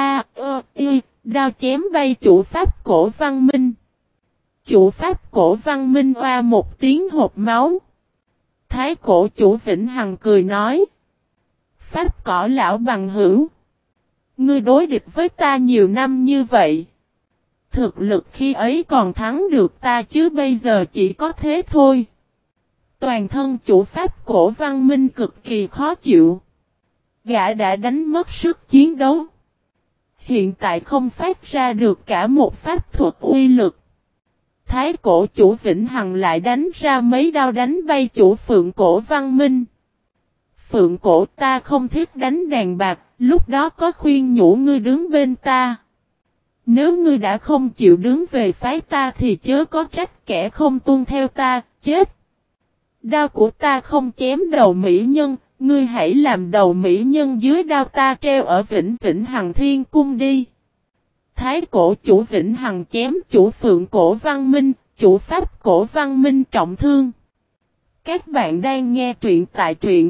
[SPEAKER 1] đao chém bay chủ Pháp cổ văn minh. Chủ Pháp cổ văn minh oa một tiếng hộp máu. Thái Cổ chủ Vĩnh Hằng cười nói. Pháp cỏ lão bằng hữu. Ngươi đối địch với ta nhiều năm như vậy. Thực lực khi ấy còn thắng được ta chứ bây giờ chỉ có thế thôi. Toàn thân chủ Pháp cổ văn minh cực kỳ khó chịu. Gã đã đánh mất sức chiến đấu. Hiện tại không phát ra được cả một pháp thuật uy lực. Thái Cổ chủ Vĩnh Hằng lại đánh ra mấy đao đánh bay chủ Phượng cổ văn minh. Phượng cổ ta không thích đánh đàn bạc, lúc đó có khuyên nhủ ngươi đứng bên ta. Nếu ngươi đã không chịu đứng về phái ta thì chớ có trách kẻ không tuân theo ta, chết. Đao của ta không chém đầu mỹ nhân, ngươi hãy làm đầu mỹ nhân dưới đao ta treo ở Vĩnh Hằng Thiên Cung đi. Thái Cổ chủ Vĩnh Hằng chém chủ Phượng cổ văn minh, chủ Pháp cổ văn minh trọng thương. Các bạn đang nghe truyện tại truyện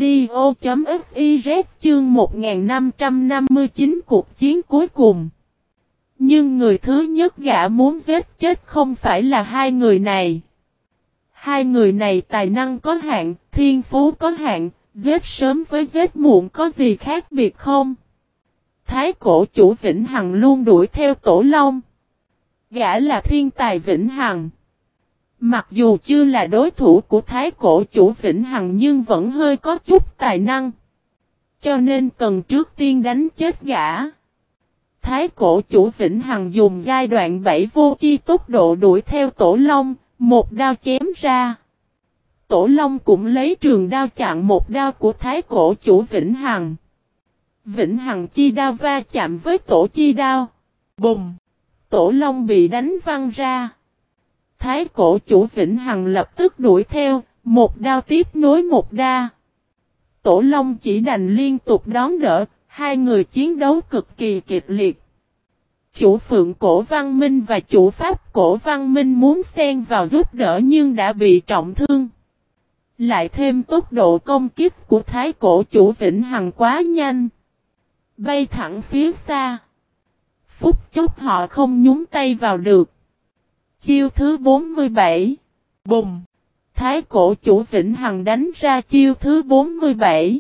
[SPEAKER 1] audio.fiz chương 1559 cuộc chiến cuối cùng. Nhưng người thứ nhất gã muốn giết chết không phải là hai người này. Hai người này tài năng có hạn, thiên phú có hạn, giết sớm với giết muộn có gì khác biệt không? Thái Cổ chủ Vĩnh Hằng luôn đuổi theo Tổ Long. Gã là thiên tài Vĩnh Hằng. Mặc dù chưa là đối thủ của Thái Cổ chủ Vĩnh Hằng nhưng vẫn hơi có chút tài năng. Cho nên cần trước tiên đánh chết gã. Thái Cổ chủ Vĩnh Hằng dùng giai đoạn 7 vô chi tốc độ đuổi theo Tổ Long, một đao chém ra. Tổ Long cũng lấy trường đao chặn một đao của Thái Cổ chủ Vĩnh Hằng. Vĩnh Hằng chi đao va chạm với tổ chi đao. Bùng! Tổ long bị đánh văng ra. Thái cổ chủ Vĩnh Hằng lập tức đuổi theo, một đao tiếp nối một đa. Tổ long chỉ đành liên tục đón đỡ, hai người chiến đấu cực kỳ kịch liệt. Chủ Phượng Cổ Văn Minh và chủ Pháp Cổ Văn Minh muốn xen vào giúp đỡ nhưng đã bị trọng thương. Lại thêm tốc độ công kích của Thái cổ chủ Vĩnh Hằng quá nhanh. Bay thẳng phía xa. Phút chốc họ không nhúng tay vào được. Chiêu thứ 47. Bùng! Thái cổ chủ Vĩnh Hằng đánh ra chiêu thứ 47.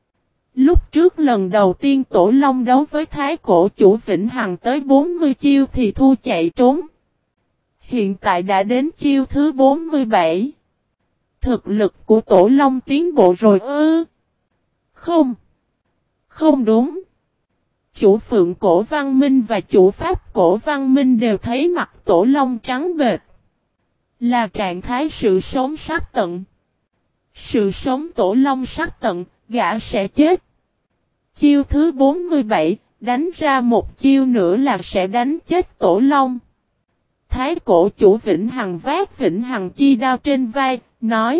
[SPEAKER 1] Lúc trước lần đầu tiên Tổ Long đấu với Thái cổ chủ Vĩnh Hằng tới 40 chiêu thì thua chạy trốn. Hiện tại đã đến chiêu thứ 47. Thực lực của Tổ Long tiến bộ rồi ư? Không. Không đúng. Chủ Phượng Cổ Văn Minh và chủ Pháp Cổ Văn Minh đều thấy mặt Tổ Long trắng bệch. Là trạng thái sự sống sắp tận. Sự sống Tổ Long sắp tận, gã sẽ chết. Chiêu thứ 47, đánh ra một chiêu nữa là sẽ đánh chết Tổ Long. Thái cổ chủ Vĩnh Hằng vác Vĩnh Hằng chi đao trên vai, nói.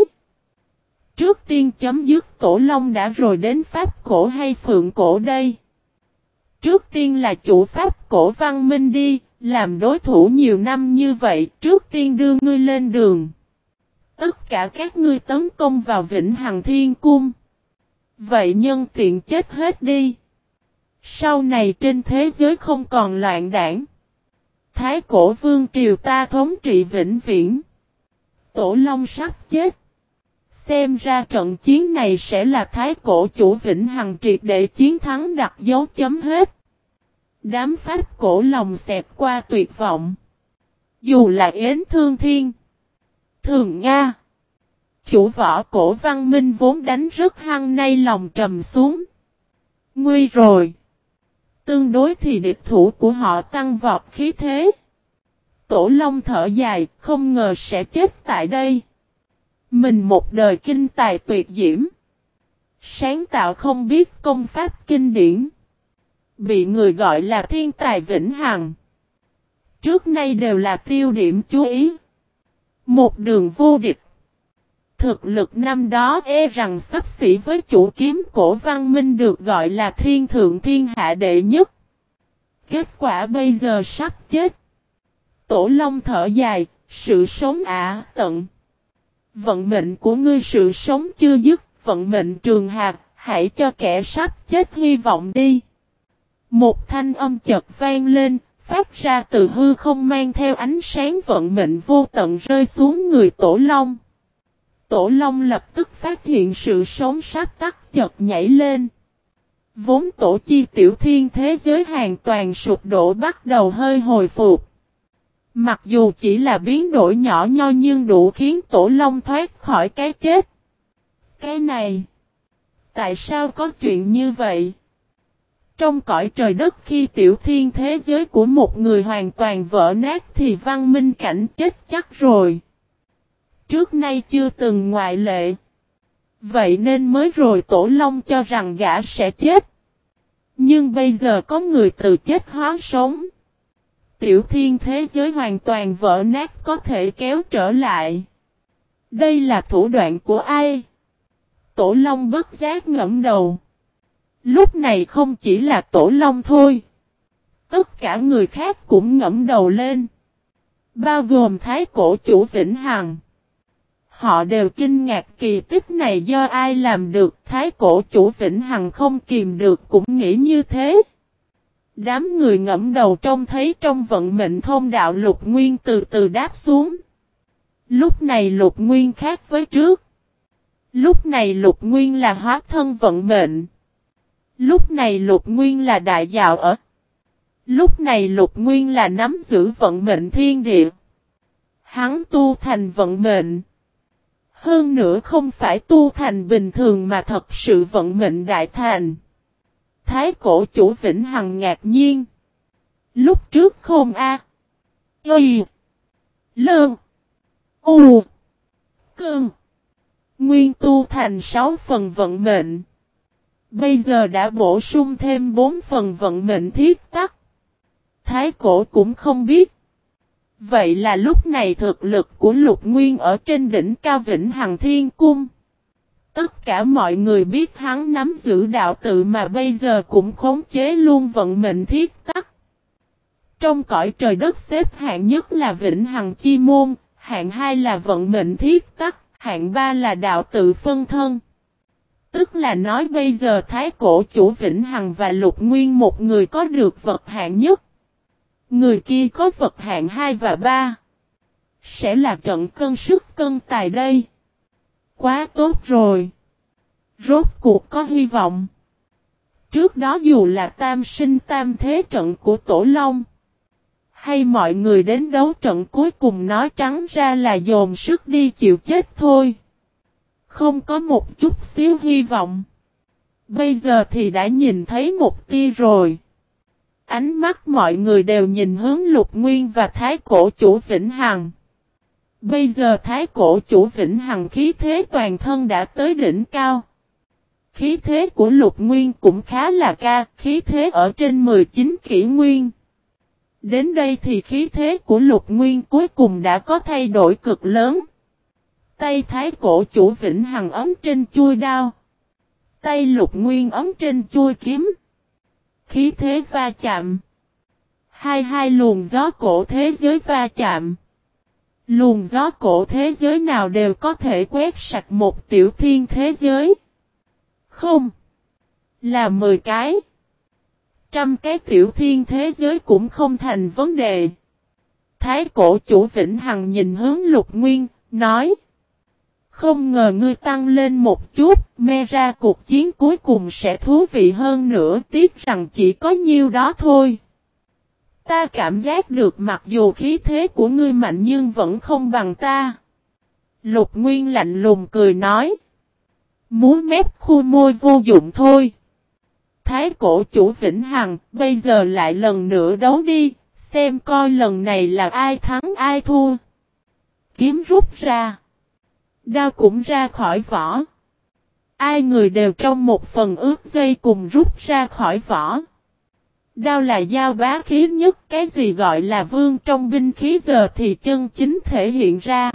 [SPEAKER 1] Trước tiên chấm dứt Tổ Long đã rồi đến Pháp cổ hay Phượng cổ đây? Trước tiên là chủ Pháp cổ Văn Minh đi, làm đối thủ nhiều năm như vậy, trước tiên đưa ngươi lên đường. Tất cả các ngươi tấn công vào Vĩnh Hằng Thiên Cung. Vậy nhân tiện chết hết đi. Sau này trên thế giới không còn loạn đảng. Thái cổ vương triều ta thống trị vĩnh viễn. Tổ Long sắp chết. Xem ra trận chiến này sẽ là Thái cổ chủ Vĩnh Hằng triệt để chiến thắng đặt dấu chấm hết. Đám Pháp cổ lòng xẹt qua tuyệt vọng. Dù là Yến Thương Thiên, Thường Nga, chủ võ cổ Văn Minh vốn đánh rất hăng nay lòng trầm xuống. Nguy rồi. Tương đối thì địch thủ của họ tăng vọt khí thế. Tổ Long thở dài, không ngờ sẽ chết tại đây. Mình một đời kinh tài tuyệt diễm. Sáng tạo không biết công pháp kinh điển. Bị người gọi là thiên tài vĩnh hằng. Trước nay đều là tiêu điểm chú ý. Một đường vô địch. Thực lực năm đó rằng xấp xỉ với chủ kiếm cổ Văn Minh được gọi là thiên thượng thiên hạ đệ nhất. Kết quả bây giờ sắp chết. Tổ Long thở dài, sự sống tận. Vận mệnh của ngươi sự sống chưa dứt, vận mệnh trường hạt, hãy cho kẻ sắp chết hy vọng đi. Một thanh âm chợt vang lên, phát ra từ hư không mang theo ánh sáng vận mệnh vô tận rơi xuống người Tổ Long. Tổ Long lập tức phát hiện sự sống sắp tắt chợt nhảy lên. Vốn tổ chi tiểu thiên thế giới hoàn toàn sụp đổ bắt đầu hơi hồi phục. Mặc dù chỉ là biến đổi nhỏ nho nhưng đủ khiến Tổ Long thoát khỏi cái chết. Cái này, tại sao có chuyện như vậy? Trong cõi trời đất khi tiểu thiên thế giới của một người hoàn toàn vỡ nát thì văn minh cảnh chết chắc rồi. Trước nay chưa từng ngoại lệ. Vậy nên mới rồi Tổ Long cho rằng gã sẽ chết. Nhưng bây giờ có người từ chết hóa sống. Tiểu thiên thế giới hoàn toàn vỡ nát có thể kéo trở lại. Đây là thủ đoạn của ai? Tổ Long bất giác ngẫm đầu. Lúc này không chỉ là Tổ Long thôi. Tất cả người khác cũng ngẫm đầu lên. Bao gồm Thái cổ chủ Vĩnh Hằng. Họ đều kinh ngạc kỳ tích này do ai làm được. Thái cổ chủ Vĩnh Hằng không kìm được cũng nghĩ như thế. Đám người ngẫm đầu trông thấy trong vận mệnh thông đạo Lục Nguyên từ từ đáp xuống. Lúc này Lục Nguyên khác với trước. Lúc này Lục Nguyên là hóa thân vận mệnh. Lúc này Lục Nguyên là đại đạo ở. Lúc này Lục Nguyên là nắm giữ vận mệnh thiên địa. Hắn tu thành vận mệnh. Hơn nữa không phải tu thành bình thường mà thật sự vận mệnh đại thành. Thái cổ chủ Vĩnh Hằng ngạc nhiên. Lúc trước không Y. Lơn. U. Cơn. Nguyên tu thành 6 phần vận mệnh. Bây giờ đã bổ sung thêm 4 phần vận mệnh thiết tắc. Thái cổ cũng không biết. Vậy là lúc này thực lực của Lục Nguyên ở trên đỉnh cao Vĩnh Hằng Thiên Cung. Tất cả mọi người biết hắn nắm giữ đạo tự mà bây giờ cũng khống chế luôn vận mệnh thiết tắc. Trong cõi trời đất xếp hạng nhất là Vĩnh Hằng Chi Môn, hạng 2 là vận mệnh thiết tắc, hạng 3 là đạo tự phân thân. Tức là nói bây giờ Thái Cổ Chủ Vĩnh Hằng và Lục Nguyên một người có được vật hạng nhất. Người kia có vật hạng 2 và 3. Sẽ là trận cân sức cân tài đây. Quá tốt rồi. Rốt cuộc có hy vọng. Trước đó dù là tam sinh tam thế trận của Tổ Long, hay mọi người đến đấu trận cuối cùng nói trắng ra là dồn sức đi chịu chết thôi. Không có một chút xíu hy vọng. Bây giờ thì đã nhìn thấy một tia rồi. Ánh mắt mọi người đều nhìn hướng Lục Nguyên và Thái Cổ Chủ Vĩnh Hằng. Bây giờ Thái Cổ Chủ Vĩnh Hằng khí thế toàn thân đã tới đỉnh cao. Khí thế của Lục Nguyên cũng khá là cao, khí thế ở trên 19 kỷ nguyên. Đến đây thì khí thế của Lục Nguyên cuối cùng đã có thay đổi cực lớn. Tay Thái Cổ Chủ Vĩnh Hằng ấm trên chuôi đao. Tay Lục Nguyên ấm trên chuôi kiếm. Khí thế va chạm. Hai luồng gió cổ thế giới va chạm. Luồng gió cổ thế giới nào đều có thể quét sạch một tiểu thiên thế giới. Không. Là 10 cái. 100 cái tiểu thiên thế giới cũng không thành vấn đề. Thái Cổ Chủ Vĩnh Hằng nhìn hướng Lục Nguyên, nói. Không ngờ ngươi tăng lên một chút, me ra cuộc chiến cuối cùng sẽ thú vị hơn nữa, tiếc rằng chỉ có nhiêu đó thôi. Ta cảm giác được mặc dù khí thế của ngươi mạnh nhưng vẫn không bằng ta. Lục Nguyên lạnh lùng cười nói. Múa mép khui môi vô dụng thôi. Thái Cổ Chủ Vĩnh Hằng, bây giờ lại lần nữa đấu đi, xem coi lần này là ai thắng ai thua. Kiếm rút ra. Đao cũng ra khỏi vỏ. Ai người đều trong một phần ướt dây cùng rút ra khỏi vỏ. Đao là dao bá khí nhất, cái gì gọi là vương trong binh khí giờ thì chân chính thể hiện ra.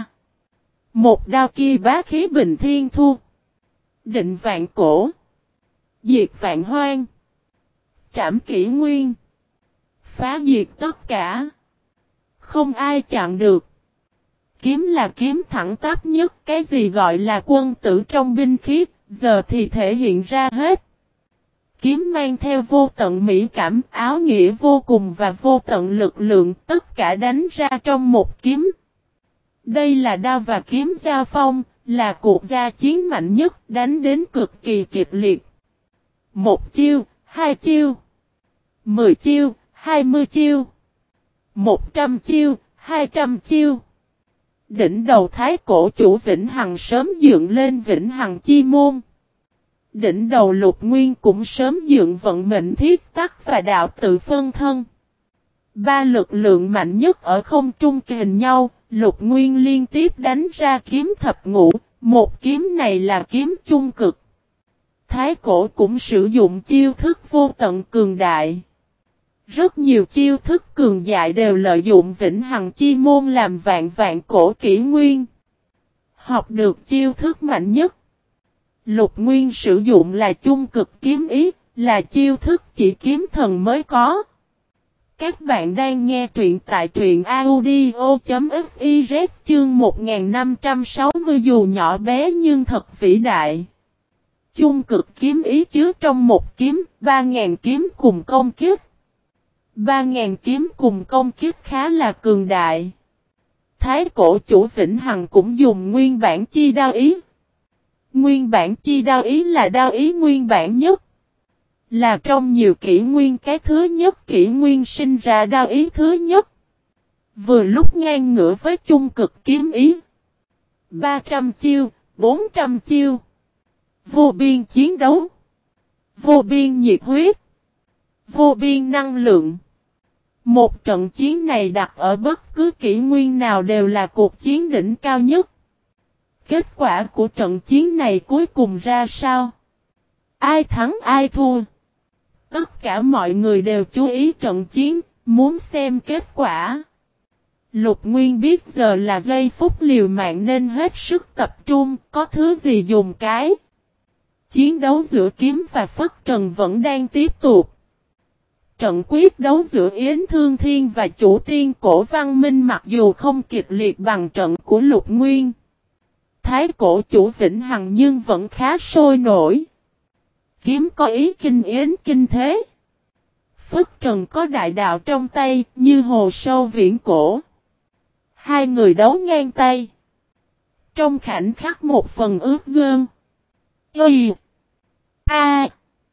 [SPEAKER 1] Một đao kia bá khí bình thiên thu. Định vạn cổ. Diệt vạn hoang. Trảm kỷ nguyên. Phá diệt tất cả. Không ai chặn được. Kiếm là kiếm thẳng tắp nhất, cái gì gọi là quân tử trong binh khí, giờ thì thể hiện ra hết. Kiếm mang theo vô tận mỹ cảm, áo nghĩa vô cùng và vô tận lực lượng, tất cả đánh ra trong một kiếm. Đây là đao và kiếm giao phong, là cuộc gia chiến mạnh nhất, đánh đến cực kỳ kịch liệt. 1 chiêu, 2 chiêu, 10 chiêu, 20 chiêu, 100 chiêu, 200 chiêu. Đỉnh đầu Thái Cổ Chủ Vĩnh Hằng sớm dựng lên Vĩnh Hằng Chi Môn. Đỉnh đầu Lục Nguyên cũng sớm dựng vận mệnh thiết tắc và đạo tự phân thân. Ba lực lượng mạnh nhất ở không trung kình nhau, Lục Nguyên liên tiếp đánh ra kiếm thập ngũ, một kiếm này là kiếm chung cực. Thái Cổ cũng sử dụng chiêu thức vô tận cường đại. Rất nhiều chiêu thức cường đại đều lợi dụng Vĩnh Hằng Chi Môn làm vạn vạn cổ kỷ nguyên. Học được chiêu thức mạnh nhất. Lục Nguyên sử dụng là chung cực kiếm ý, là chiêu thức chỉ kiếm thần mới có. Các bạn đang nghe truyện tại truyện audio.fiz chương 1560 dù nhỏ bé nhưng thật vĩ đại. Chung cực kiếm ý chứa trong một kiếm, 3.000 kiếm cùng công kích. 3.000 kiếm cùng công kích khá là cường đại. Thái Cổ Chủ Vĩnh Hằng cũng dùng nguyên bản chi đao ý. Nguyên bản chi đao ý là đao ý nguyên bản nhất. Là trong nhiều kỷ nguyên cái thứ nhất kỷ nguyên sinh ra đao ý thứ nhất. Vừa lúc ngang ngửa với chung cực kiếm ý. 300 chiêu, 400 chiêu. Vô biên chiến đấu. Vô biên nhiệt huyết. Vô biên năng lượng. Một trận chiến này đặt ở bất cứ kỷ nguyên nào đều là cuộc chiến đỉnh cao nhất. Kết quả của trận chiến này cuối cùng ra sao? Ai thắng ai thua. Tất cả mọi người đều chú ý trận chiến, muốn xem kết quả. Lục Nguyên biết giờ là giây phút liều mạng nên hết sức tập trung, có thứ gì dùng cái. Chiến đấu giữa kiếm và Phất Trần vẫn đang tiếp tục. Trận quyết đấu giữa Yến Thương Thiên và chủ tiên cổ Văn Minh mặc dù không kịch liệt bằng trận của Lục Nguyên. Thái cổ chủ Vĩnh Hằng nhưng vẫn khá sôi nổi. Kiếm có ý kinh yến kinh thế. Phất Trần có đại đạo trong tay như hồ sâu viễn cổ. Hai người đấu ngang tay. Trong khoảnh khắc một phần ướt gơn. Y. A.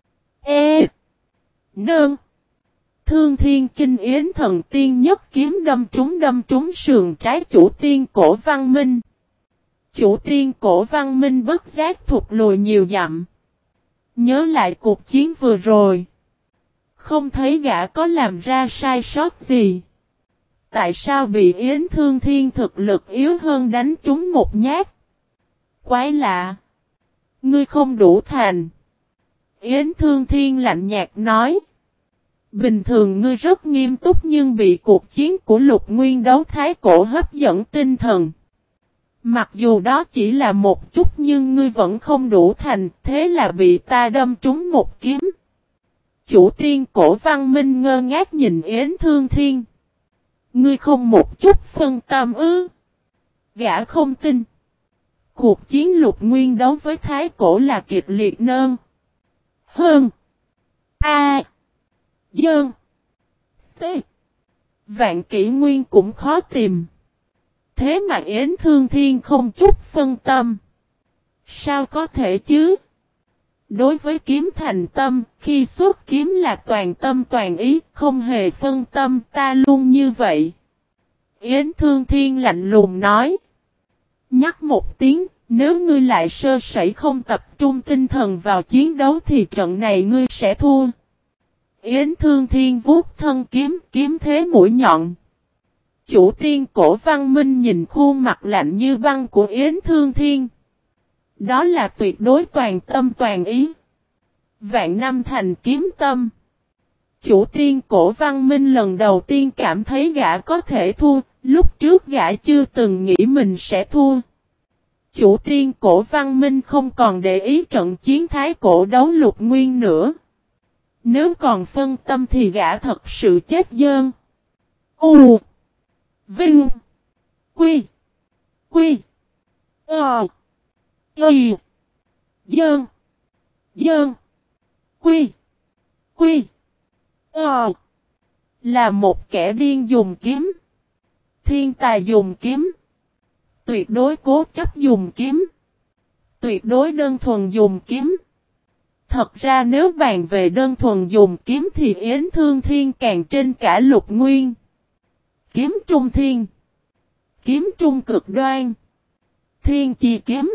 [SPEAKER 1] E. Nương. Thương Thiên Kinh Yến Thần Tiên nhất kiếm đâm trúng sườn trái chủ tiên cổ Văn Minh. Chủ tiên cổ Văn Minh bất giác thụt lùi nhiều dặm. Nhớ lại cuộc chiến vừa rồi. Không thấy gã có làm ra sai sót gì. Tại sao bị Yến Thương Thiên thực lực yếu hơn đánh trúng một nhát? Quái lạ. Ngươi không đủ thành. Yến Thương Thiên lạnh nhạt nói. Bình thường ngươi rất nghiêm túc nhưng bị cuộc chiến của Lục Nguyên đấu thái cổ hấp dẫn tinh thần. Mặc dù đó chỉ là một chút nhưng ngươi vẫn không đủ thành, thế là bị ta đâm trúng một kiếm. Chủ tiên cổ Văn Minh ngơ ngác nhìn Yến Thương Thiên. Ngươi không một chút phân tâm ư? Gã không tin. Cuộc chiến Lục Nguyên đấu với thái cổ là kịch liệt nơn. Hơn. A. Dơn. T. Vạn kỷ nguyên cũng khó tìm. Thế mà Yến Thương Thiên không chút phân tâm. Sao có thể chứ? Đối với kiếm thành tâm, khi xuất kiếm là toàn tâm toàn ý, không hề phân tâm, ta luôn như vậy. Yến Thương Thiên lạnh lùng nói. Nhắc một tiếng, nếu ngươi lại sơ sẩy không tập trung tinh thần vào chiến đấu thì trận này ngươi sẽ thua. Yến Thương Thiên vuốt thân kiếm, kiếm thế mũi nhọn. Chủ tiên cổ Văn Minh nhìn khuôn mặt lạnh như băng của Yến Thương Thiên. Đó là tuyệt đối toàn tâm toàn ý. Vạn năm thành kiếm tâm. Chủ tiên cổ Văn Minh lần đầu tiên cảm thấy gã có thể thua, lúc trước gã chưa từng nghĩ mình sẽ thua. Chủ tiên cổ Văn Minh không còn để ý trận chiến thái cổ đấu Lục Nguyên nữa. Nếu còn phân tâm thì gã thật sự chết dơn. U. Vinh. Quy. Quy. Ờ. Y. Dơn. Dơn. Quy. Quy. Ờ. Là một kẻ điên dùng kiếm. Thiên tài dùng kiếm. Tuyệt đối cố chấp dùng kiếm. Tuyệt đối đơn thuần dùng kiếm. Thật ra nếu bàn về đơn thuần dùng kiếm thì Yến Thương Thiên càng trên cả Lục Nguyên. Kiếm trung thiên. Kiếm trung cực đoan. Thiên chi kiếm.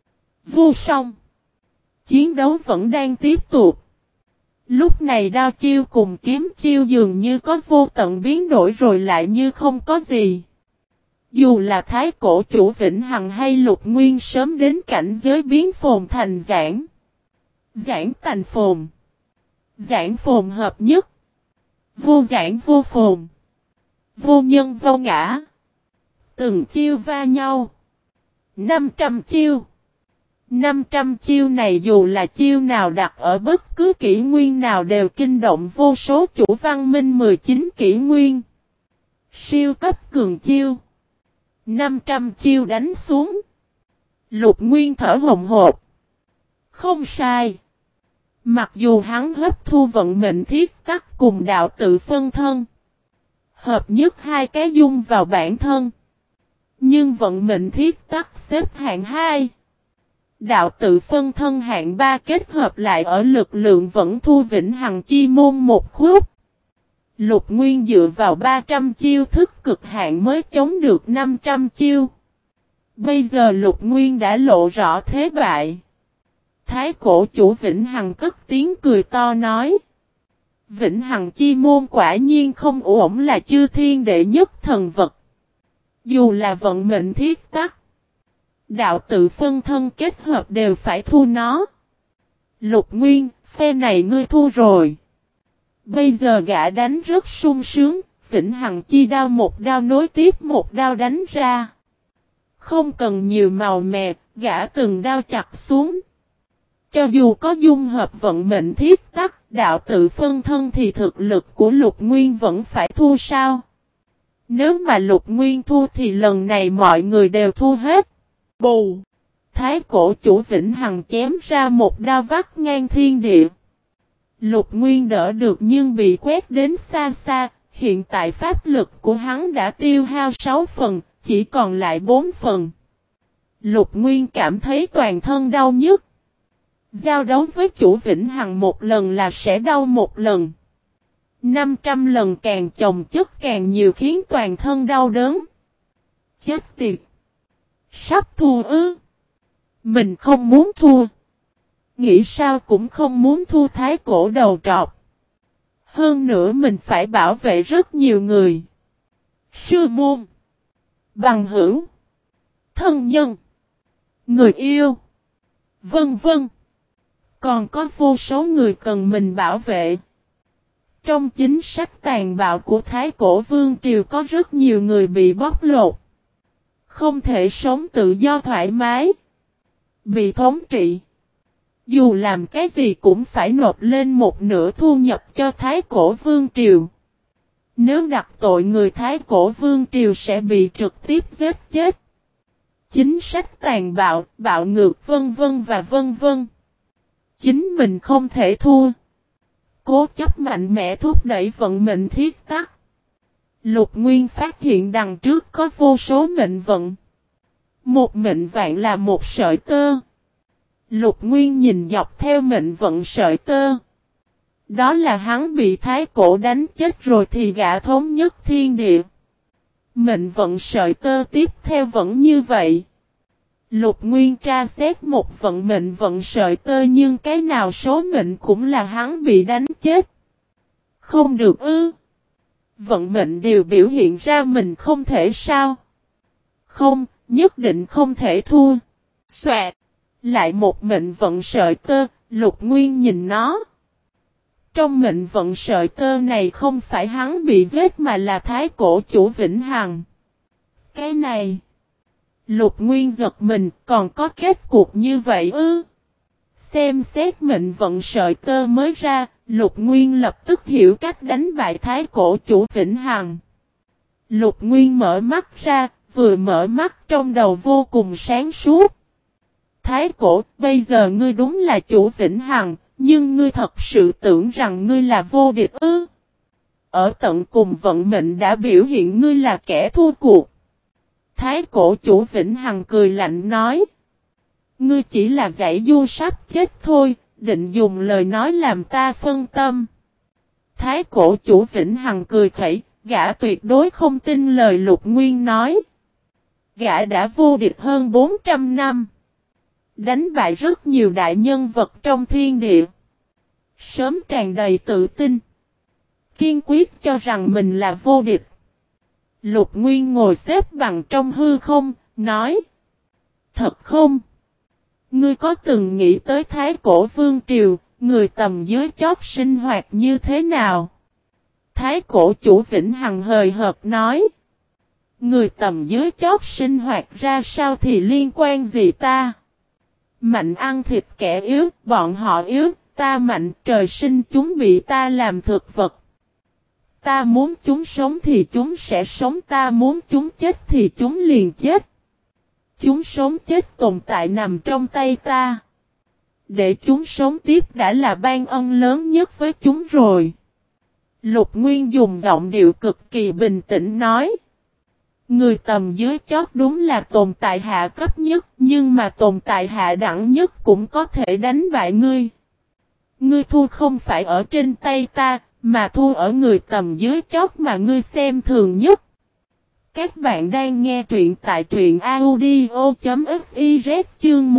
[SPEAKER 1] Vô song. Chiến đấu vẫn đang tiếp tục. Lúc này đao chiêu cùng kiếm chiêu dường như có vô tận biến đổi rồi lại như không có gì. Dù là thái cổ chủ Vĩnh Hằng hay Lục Nguyên sớm đến cảnh giới biến phồn thành giảng. Giảng thành phồn. Giảng phồn hợp nhất. Vô giảng vô phồn. Vô nhân vô ngã. Từng chiêu va nhau. 500 chiêu. 500 chiêu này dù là chiêu nào đặt ở bất cứ kỷ nguyên nào đều kinh động vô số chủ văn minh 19 kỷ nguyên. Siêu cấp cường chiêu. 500 chiêu đánh xuống. Lục Nguyên thở hổn hộp. Không sai. Mặc dù hắn hấp thu vận mệnh thiết tắc cùng đạo tự phân thân. Hợp nhất hai cái dung vào bản thân. Nhưng vận mệnh thiết tắc xếp hạng 2. Đạo tự phân thân hạng 3 kết hợp lại ở lực lượng vẫn thu Vĩnh Hằng chi môn một khúc. Lục Nguyên dựa vào 300 chiêu thức cực hạn mới chống được 500 chiêu. Bây giờ Lục Nguyên đã lộ rõ thế bại. Thái cổ chủ Vĩnh Hằng cất tiếng cười to nói. Vĩnh Hằng chi môn quả nhiên không ổn là chư thiên đệ nhất thần vật. Dù là vận mệnh thiết tắc. Đạo tự phân thân kết hợp đều phải thu nó. Lục Nguyên, phe này ngươi thua rồi. Bây giờ gã đánh rất sung sướng, Vĩnh Hằng chi đao một đao nối tiếp một đao đánh ra. Không cần nhiều màu mè, gã từng đao chặt xuống. Cho dù có dung hợp vận mệnh thiết tắc, đạo tự phân thân thì thực lực của Lục Nguyên vẫn phải thua sao? Nếu mà Lục Nguyên thua thì lần này mọi người đều thua hết. Bù! Thái cổ chủ Vĩnh Hằng chém ra một đao vắt ngang thiên địa. Lục Nguyên đỡ được nhưng bị quét đến xa xa, hiện tại pháp lực của hắn đã tiêu hao 6 phần, chỉ còn lại 4 phần. Lục Nguyên cảm thấy toàn thân đau nhức. Giao đấu với chủ Vĩnh Hằng một lần là sẽ đau một lần. 500 lần càng chồng chất càng nhiều khiến toàn thân đau đớn. Chết tiệt! Sắp thua ư? Mình không muốn thua. Nghĩ sao cũng không muốn thua thái cổ đầu trọc. Hơn nữa mình phải bảo vệ rất nhiều người. Sư môn, bằng hữu, thân nhân, người yêu, vân vân. Còn có vô số người cần mình bảo vệ. Trong chính sách tàn bạo của Thái Cổ Vương Triều có rất nhiều người bị bóc lột. Không thể sống tự do thoải mái. Bị thống trị. Dù làm cái gì cũng phải nộp lên một nửa thu nhập cho Thái Cổ Vương Triều. Nếu đặt tội người Thái Cổ Vương Triều sẽ bị trực tiếp giết chết. Chính sách tàn bạo, bạo ngược vân vân và vân vân. Chính mình không thể thua. Cố chấp mạnh mẽ thúc đẩy vận mệnh thiết tắc. Lục Nguyên phát hiện đằng trước có vô số mệnh vận. Một mệnh vạn là một sợi tơ. Lục Nguyên nhìn dọc theo mệnh vận sợi tơ. Đó là hắn bị thái cổ đánh chết rồi thì gã thống nhất thiên địa. Mệnh vận sợi tơ tiếp theo vẫn như vậy. Lục Nguyên tra xét một vận mệnh vận sợi tơ nhưng cái nào số mệnh cũng là hắn bị đánh chết. Không được ư. Vận mệnh đều biểu hiện ra mình không thể sao. Không, nhất định không thể thua. Xoẹt. Lại một mệnh vận sợi tơ, Lục Nguyên nhìn nó. Trong mệnh vận sợi tơ này không phải hắn bị giết mà là thái cổ chủ Vĩnh Hằng. Cái này. Lục Nguyên giật mình, còn có kết cục như vậy ư? Xem xét mệnh vận sợi tơ mới ra, Lục Nguyên lập tức hiểu cách đánh bại thái cổ chủ Vĩnh Hằng. Lục Nguyên mở mắt ra, vừa mở mắt trong đầu vô cùng sáng suốt. Thái cổ, bây giờ ngươi đúng là chủ Vĩnh Hằng, nhưng ngươi thật sự tưởng rằng ngươi là vô địch ư? Ở tận cùng vận mệnh đã biểu hiện ngươi là kẻ thua cuộc. Thái cổ chủ Vĩnh Hằng cười lạnh nói. Ngươi chỉ là giải du sắp chết thôi, định dùng lời nói làm ta phân tâm. Thái cổ chủ Vĩnh Hằng cười khẩy, gã tuyệt đối không tin lời Lục Nguyên nói. Gã đã vô địch hơn 400 năm. Đánh bại rất nhiều đại nhân vật trong thiên địa. Sớm tràn đầy tự tin. Kiên quyết cho rằng mình là vô địch. Lục Nguyên ngồi xếp bằng trong hư không, nói. Thật không? Ngươi có từng nghĩ tới thái cổ vương triều, người tầm dưới chót sinh hoạt như thế nào? Thái cổ chủ Vĩnh Hằng hời hợt nói. Người tầm dưới chót sinh hoạt ra sao thì liên quan gì ta? Mạnh ăn thịt kẻ yếu, bọn họ yếu, ta mạnh, trời sinh chúng bị ta làm thực vật. Ta muốn chúng sống thì chúng sẽ sống, ta muốn chúng chết thì chúng liền chết. Chúng sống chết tồn tại nằm trong tay ta. Để chúng sống tiếp đã là ban ân lớn nhất với chúng rồi. Lục Nguyên dùng giọng điệu cực kỳ bình tĩnh nói. Người tầm dưới chót đúng là tồn tại hạ cấp nhất, nhưng mà tồn tại hạ đẳng nhất cũng có thể đánh bại ngươi. Ngươi thua không phải ở trên tay ta, mà thua ở người tầm dưới chót mà ngươi xem thường nhất. Các bạn đang nghe truyện tại truyện audio.fiz chương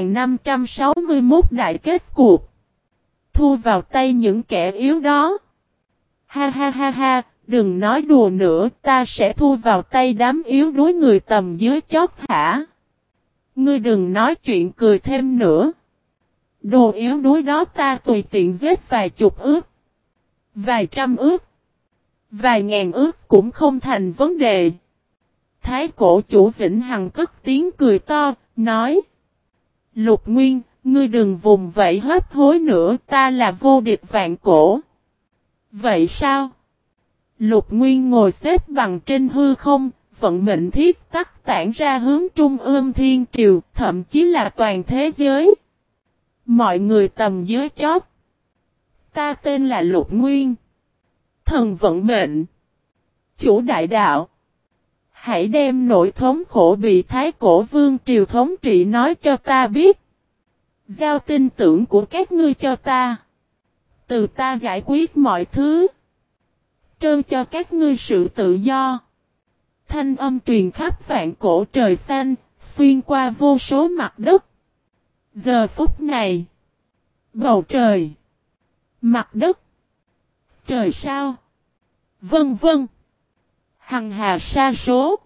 [SPEAKER 1] 1561 đại kết cuộc. Thua vào tay những kẻ yếu đó. Ha ha ha ha, đừng nói đùa nữa, ta sẽ thua vào tay đám yếu đuối người tầm dưới chót hả? Ngươi đừng nói chuyện cười thêm nữa. Đồ yếu đuối đó ta tùy tiện giết vài chục ước, vài trăm ước, vài ngàn ước cũng không thành vấn đề. Thái cổ chủ Vĩnh Hằng cất tiếng cười to, nói: Lục Nguyên, ngươi đừng vùng vẫy hấp hối nữa, ta là vô địch vạn cổ. Vậy sao? Lục Nguyên ngồi xếp bằng trên hư không, vận mệnh thiết tắc tản ra hướng trung ương thiên triều, thậm chí là toàn thế giới. Mọi người tầm dưới chót. Ta tên là Lục Nguyên, thần vận mệnh, chủ đại đạo. Hãy đem nỗi thống khổ bị Thái Cổ Vương triều thống trị nói cho ta biết. Giao tin tưởng của các ngươi cho ta. Từ ta giải quyết mọi thứ. Trơn cho các ngươi sự tự do. Thanh âm truyền khắp vạn cổ trời xanh, xuyên qua vô số mặt đất. Giờ phút này, bầu trời, mặt đất, trời sao, vân vân, hằng hà sa số.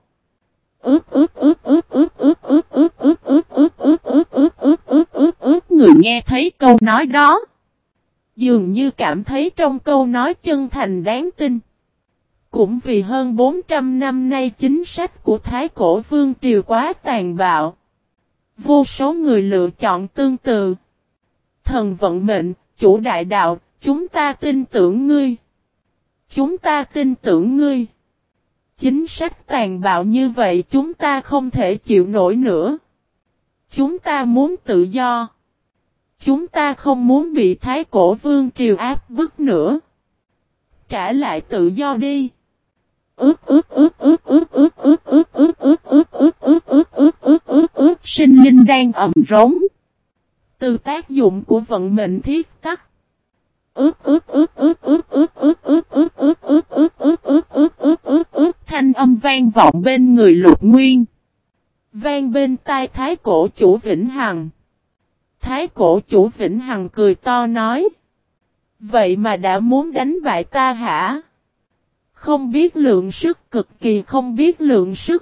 [SPEAKER 1] Người nghe thấy câu nói đó, dường như cảm thấy trong câu nói chân thành đáng tin. Cũng vì hơn 400 năm nay chính sách của Thái Cổ Vương triều quá tàn bạo. Vô số người lựa chọn tương tự. Thần vận mệnh, chủ đại đạo, chúng ta tin tưởng ngươi. Chúng ta tin tưởng ngươi. Chính sách tàn bạo như vậy chúng ta không thể chịu nổi nữa. Chúng ta muốn tự do. Chúng ta không muốn bị Thái Cổ Vương triều áp bức nữa. Trả lại tự do đi. Sinh linh đang ầm rống. Từ tác dụng của vận mệnh thiết tắc. Thanh âm vang vọng bên người Lục Nguyên. Vang bên tai Thái Cổ chủ Vĩnh Hằng. Thái Cổ chủ Vĩnh Hằng cười to nói: Vậy mà đã muốn đánh bại ta hả? Không biết lượng sức, cực kỳ không biết lượng sức.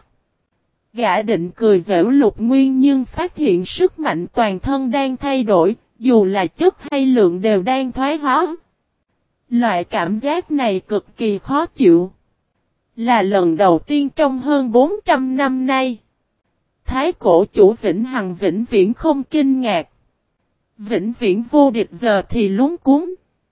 [SPEAKER 1] Gã định cười giễu Lục Nguyên nhưng phát hiện sức mạnh toàn thân đang thay đổi, dù là chất hay lượng đều đang thoái hóa. Loại cảm giác này cực kỳ khó chịu. Là lần đầu tiên trong hơn 400 năm nay. Thái cổ chủ Vĩnh Hằng vĩnh viễn không kinh ngạc. Vĩnh viễn vô địch giờ thì luống cuống.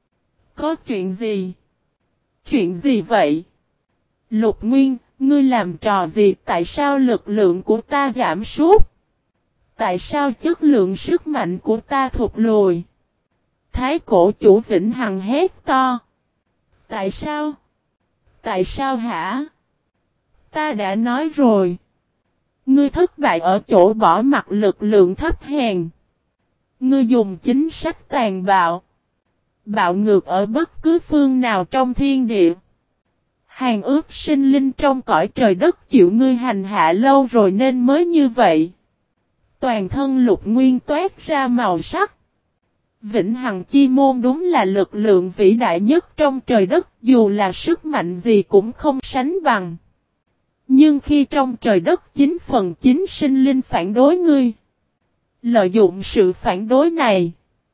[SPEAKER 1] Có chuyện gì? Chuyện gì vậy? Lục Nguyên, ngươi làm trò gì? Tại sao lực lượng của ta giảm sút? Tại sao chất lượng sức mạnh của ta thụt lùi? Thái cổ chủ Vĩnh Hằng hét to. Tại sao? Tại sao hả? Ta đã nói rồi. Ngươi thất bại ở chỗ bỏ mặt lực lượng thấp hèn. Ngươi dùng chính sách tàn bạo. Bạo ngược ở bất cứ phương nào trong thiên địa. Hàng ước sinh linh trong cõi trời đất chịu ngươi hành hạ lâu rồi nên mới như vậy. Toàn thân Lục Nguyên toát ra màu sắc. Vĩnh Hằng Chi Môn đúng là lực lượng vĩ đại nhất trong trời đất, dù là sức mạnh gì cũng không sánh bằng. Nhưng khi trong trời đất 9/9 sinh linh phản đối ngươi, lợi dụng sự phản đối này,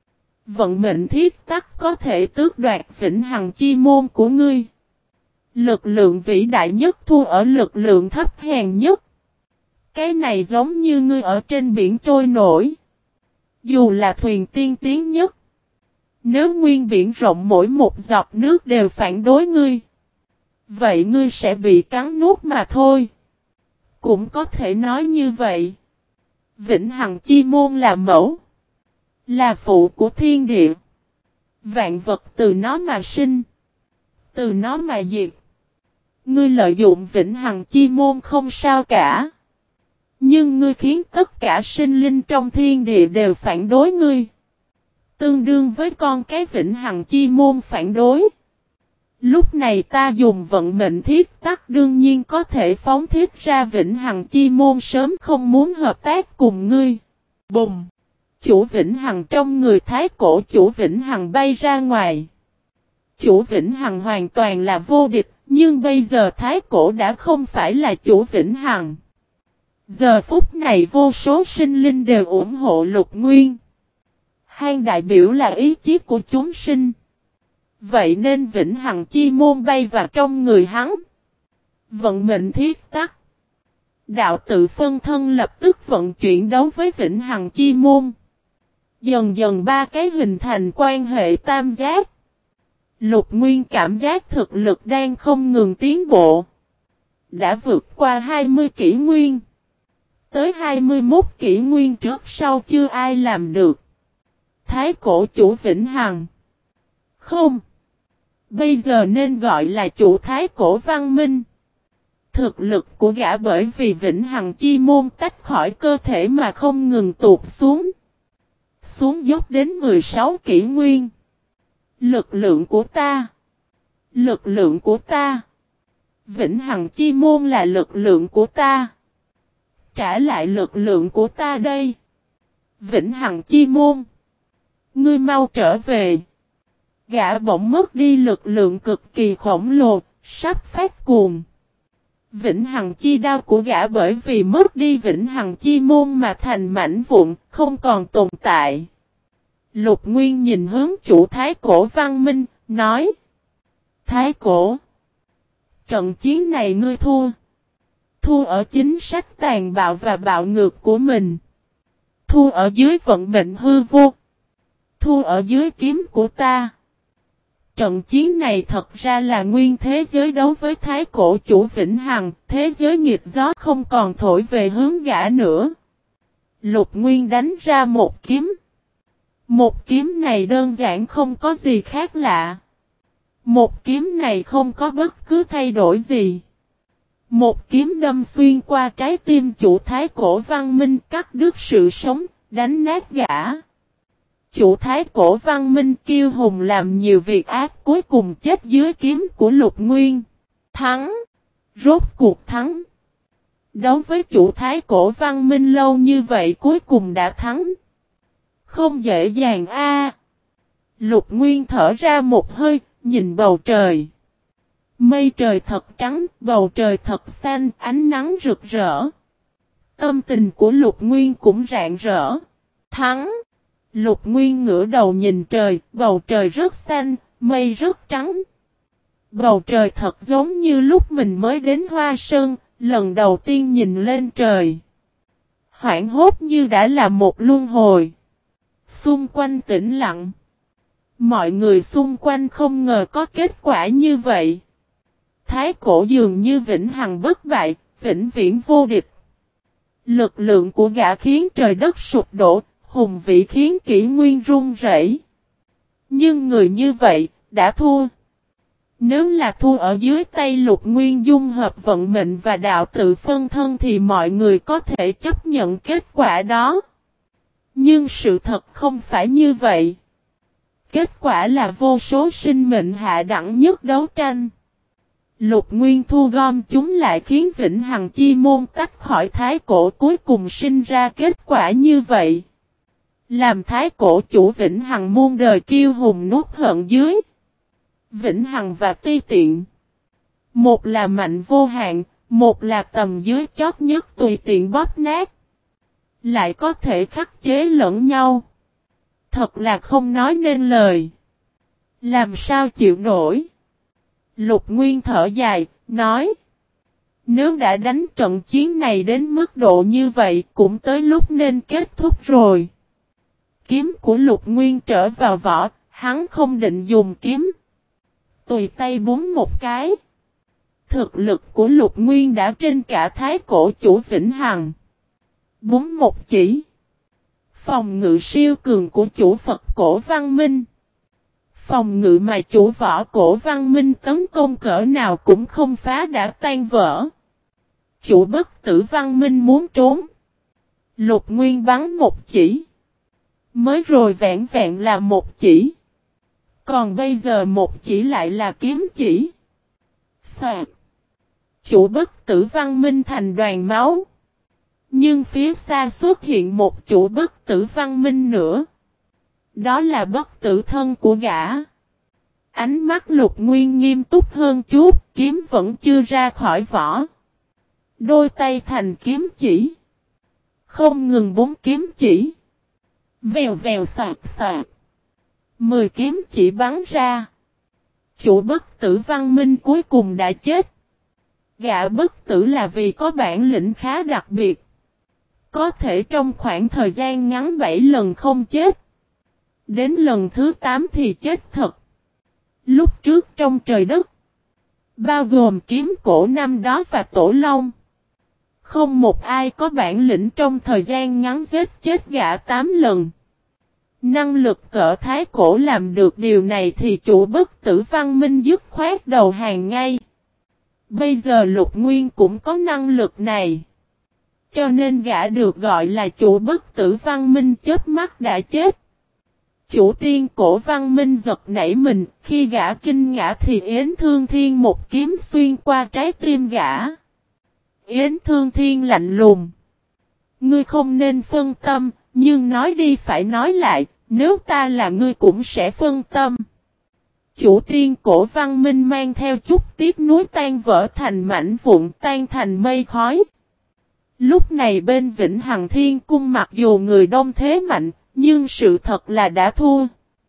[SPEAKER 1] vận mệnh thiết tắc có thể tước đoạt Vĩnh Hằng Chi Môn của ngươi. Lực lượng vĩ đại nhất thua ở lực lượng thấp hèn nhất. Cái này giống như ngươi ở trên biển trôi nổi. Dù là thuyền tiên tiến nhất. Nếu nguyên biển rộng mỗi một giọt nước đều phản đối ngươi, vậy ngươi sẽ bị cắn nuốt mà thôi. Cũng có thể nói như vậy. Vĩnh Hằng Chi Môn là mẫu, là phụ của thiên địa. Vạn vật từ nó mà sinh, từ nó mà diệt. Ngươi lợi dụng Vĩnh Hằng Chi Môn không sao cả. Nhưng ngươi khiến tất cả sinh linh trong thiên địa đều phản đối ngươi. Tương đương với con cái Vĩnh Hằng Chi Môn phản đối. Lúc này ta dùng vận mệnh thiết tắc đương nhiên có thể phóng thiết ra Vĩnh Hằng Chi Môn sớm không muốn hợp tác cùng ngươi. Bùng! Chủ Vĩnh Hằng trong người Thái cổ chủ Vĩnh Hằng bay ra ngoài. Chủ Vĩnh Hằng hoàn toàn là vô địch, nhưng bây giờ Thái cổ đã không phải là chủ Vĩnh Hằng. Giờ phút này vô số sinh linh đều ủng hộ Lục Nguyên. Hang đại biểu là ý chí của chúng sinh. Vậy nên vĩnh hằng chi môn bay vào trong người hắn. Vận mệnh thiết tắc. Đạo tự phân thân lập tức vận chuyển đấu với vĩnh hằng chi môn. Dần dần ba cái hình thành quan hệ tam giác. Lục Nguyên cảm giác thực lực đang không ngừng tiến bộ. Đã vượt qua 20 kỷ nguyên. Tới 21 kỷ nguyên trước sau chưa ai làm được. Thái cổ chủ vĩnh hằng. Không. Bây giờ nên gọi là chủ thái cổ văn minh. Thực lực của gã bởi vì vĩnh hằng chi môn tách khỏi cơ thể mà không ngừng tụt xuống. Xuống dốc đến 16 kỷ nguyên. Lực lượng của ta. Lực lượng của ta. Vĩnh hằng chi môn là lực lượng của ta. Trả lại lực lượng của ta đây. Vĩnh hằng chi môn. Ngươi mau trở về. Gã bỗng mất đi lực lượng cực kỳ khổng lồ, sắp phát cuồng. Vĩnh hằng chi đao của gã bởi vì mất đi vĩnh hằng chi môn mà thành mảnh vụn, không còn tồn tại. Lục Nguyên nhìn hướng chủ thái cổ văn minh, nói. Thái cổ. Trận chiến này ngươi thua. Thua ở chính sách tàn bạo và bạo ngược của mình. Thua ở dưới vận mệnh hư vô. Thua ở dưới kiếm của ta. Trận chiến này thật ra là nguyên thế giới đấu với thái cổ chủ vĩnh hằng, thế giới nghiệt gió không còn thổi về hướng gã nữa. Lục Nguyên đánh ra một kiếm. Một kiếm này đơn giản không có gì khác lạ. Một kiếm này không có bất cứ thay đổi gì. Một kiếm đâm xuyên qua trái tim chủ thái cổ văn minh, cắt đứt sự sống, đánh nát gã. Chủ thái cổ văn minh kiêu hùng làm nhiều việc ác, cuối cùng chết dưới kiếm của Lục Nguyên. Thắng. Rốt cuộc thắng. Đấu với chủ thái cổ văn minh lâu như vậy cuối cùng đã thắng. Không dễ dàng a. Lục Nguyên thở ra một hơi, nhìn bầu trời. Mây trời thật trắng, bầu trời thật xanh, ánh nắng rực rỡ. Tâm tình của Lục Nguyên cũng rạng rỡ. Thắng. Lục Nguyên ngửa đầu nhìn trời, bầu trời rất xanh, mây rất trắng. Bầu trời thật giống như lúc mình mới đến Hoa Sơn, lần đầu tiên nhìn lên trời. Hoảng hốt như đã là một luân hồi. Xung quanh tĩnh lặng. Mọi người xung quanh không ngờ có kết quả như vậy. Thái cổ dường như vĩnh hằng bất bại, vĩnh viễn vô địch. Lực lượng của gã khiến trời đất sụp đổ, hùng vĩ khiến kỷ nguyên run rẩy. Nhưng người như vậy, đã thua. Nếu là thua ở dưới tay Lục Nguyên dung hợp vận mệnh và đạo tự phân thân thì mọi người có thể chấp nhận kết quả đó. Nhưng sự thật không phải như vậy. Kết quả là vô số sinh mệnh hạ đẳng nhất đấu tranh. Lục Nguyên thu gom chúng lại khiến vĩnh hằng chi môn tách khỏi thái cổ, cuối cùng sinh ra kết quả như vậy. Làm thái cổ chủ vĩnh hằng muôn đời kiêu hùng nuốt hận dưới. Vĩnh hằng và ti tiện. Một là mạnh vô hạn, một là tầm dưới chót nhất tùy tiện bóp nát. Lại có thể khắc chế lẫn nhau. Thật là không nói nên lời. Làm sao chịu nổi. Lục Nguyên thở dài, nói. Nếu đã đánh trận chiến này đến mức độ như vậy cũng tới lúc nên kết thúc rồi. Kiếm của Lục Nguyên trở vào vỏ, hắn không định dùng kiếm. Tùy tay búng một cái. Thực lực của Lục Nguyên đã trên cả thái cổ chủ vĩnh hằng. Búng một chỉ. Phòng ngự siêu cường của chủ Phật cổ văn minh. Phòng ngự mà chủ võ cổ văn minh tấn công cỡ nào cũng không phá đã tan vỡ. Chủ bất tử văn minh muốn trốn. Lục Nguyên bắn một chỉ. Mới rồi vẹn vẹn là một chỉ. Còn bây giờ một chỉ lại là kiếm chỉ. Xoạt. Chủ bất tử văn minh thành đoàn máu. Nhưng phía xa xuất hiện một chủ bất tử văn minh nữa. Đó là bất tử thân của gã. Ánh mắt Lục Nguyên nghiêm túc hơn chút, kiếm vẫn chưa ra khỏi vỏ. Đôi tay thành kiếm chỉ. Không ngừng búng kiếm chỉ. Vèo vèo soạt soạt. 10 kiếm chỉ bắn ra. Chủ bất tử Văn Minh cuối cùng đã chết. Gã bất tử là vì có bản lĩnh khá đặc biệt. Có thể trong khoảng thời gian ngắn 7 lần không chết. Đến lần thứ 8 thì chết thật. Lúc trước trong trời đất, bao gồm kiếm cổ năm đó và tổ long, không một ai có bản lĩnh trong thời gian ngắn giết chết gã 8 lần. Năng lực cỡ thái cổ làm được điều này thì chủ bất tử Văn Minh dứt khoát đầu hàng ngay. Bây giờ Lục Nguyên cũng có năng lực này. Cho nên gã được gọi là chủ bất tử Văn Minh chớp mắt đã chết. Chủ tiên cổ Văn Minh giật nảy mình, khi gã kinh ngã thì Yến Thương Thiên một kiếm xuyên qua trái tim gã. Yến Thương Thiên lạnh lùng. Ngươi không nên phân tâm, nhưng nói đi phải nói lại, nếu ta là ngươi cũng sẽ phân tâm. Chủ tiên cổ Văn Minh mang theo chút tiếc nuối tan vỡ thành mảnh vụn, tan thành mây khói. Lúc này bên Vĩnh Hằng Thiên Cung mặc dù người đông thế mạnh, nhưng sự thật là đã thua.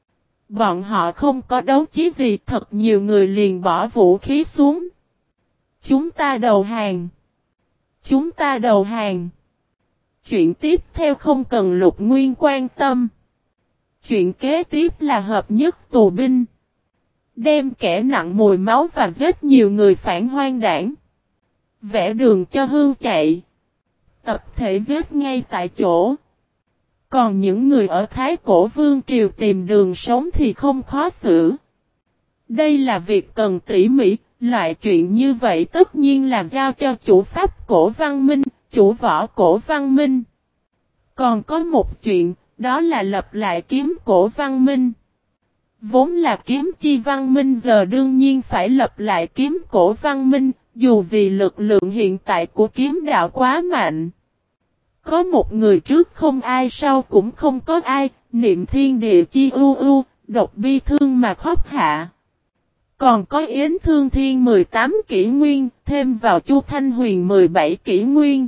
[SPEAKER 1] Bọn họ không có đấu chí gì, thật nhiều người liền bỏ vũ khí xuống. Chúng ta đầu hàng. Chúng ta đầu hàng. Chuyện tiếp theo không cần Lục Nguyên quan tâm. Chuyện kế tiếp là hợp nhất tù binh. Đem kẻ nặng mùi máu và giết nhiều người phản hoang đảng. Vẽ đường cho hưu chạy. Tập thể giết ngay tại chỗ. Còn những người ở Thái Cổ Vương Triều tìm đường sống thì không khó xử. Đây là việc cần tỉ mỉ, loại chuyện như vậy tất nhiên là giao cho chủ pháp cổ Văn Minh, chủ võ cổ Văn Minh. Còn có một chuyện, đó là lập lại kiếm cổ Văn Minh. Vốn là kiếm chi Văn Minh giờ đương nhiên phải lập lại kiếm cổ Văn Minh, dù gì lực lượng hiện tại của kiếm đạo quá mạnh. Có một người trước không ai sau cũng không có ai, niệm thiên địa chi u, độc bi thương mà khóc hạ. Còn có Yến Thương Thiên 18 kỷ nguyên, thêm vào Chu Thanh Huyền 17 kỷ nguyên.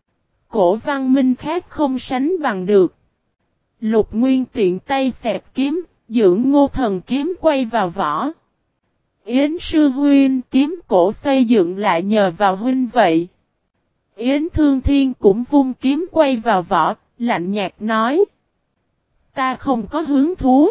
[SPEAKER 1] Cổ Văn Minh khác không sánh bằng được. Lục Nguyên tiện tay xẹp kiếm, dưỡng Ngô Thần kiếm quay vào vỏ. Yến sư huynh kiếm cổ xây dựng lại nhờ vào huynh vậy. Yến Thương Thiên cũng vung kiếm quay vào vỏ, lạnh nhạt nói. Ta không có hứng thú.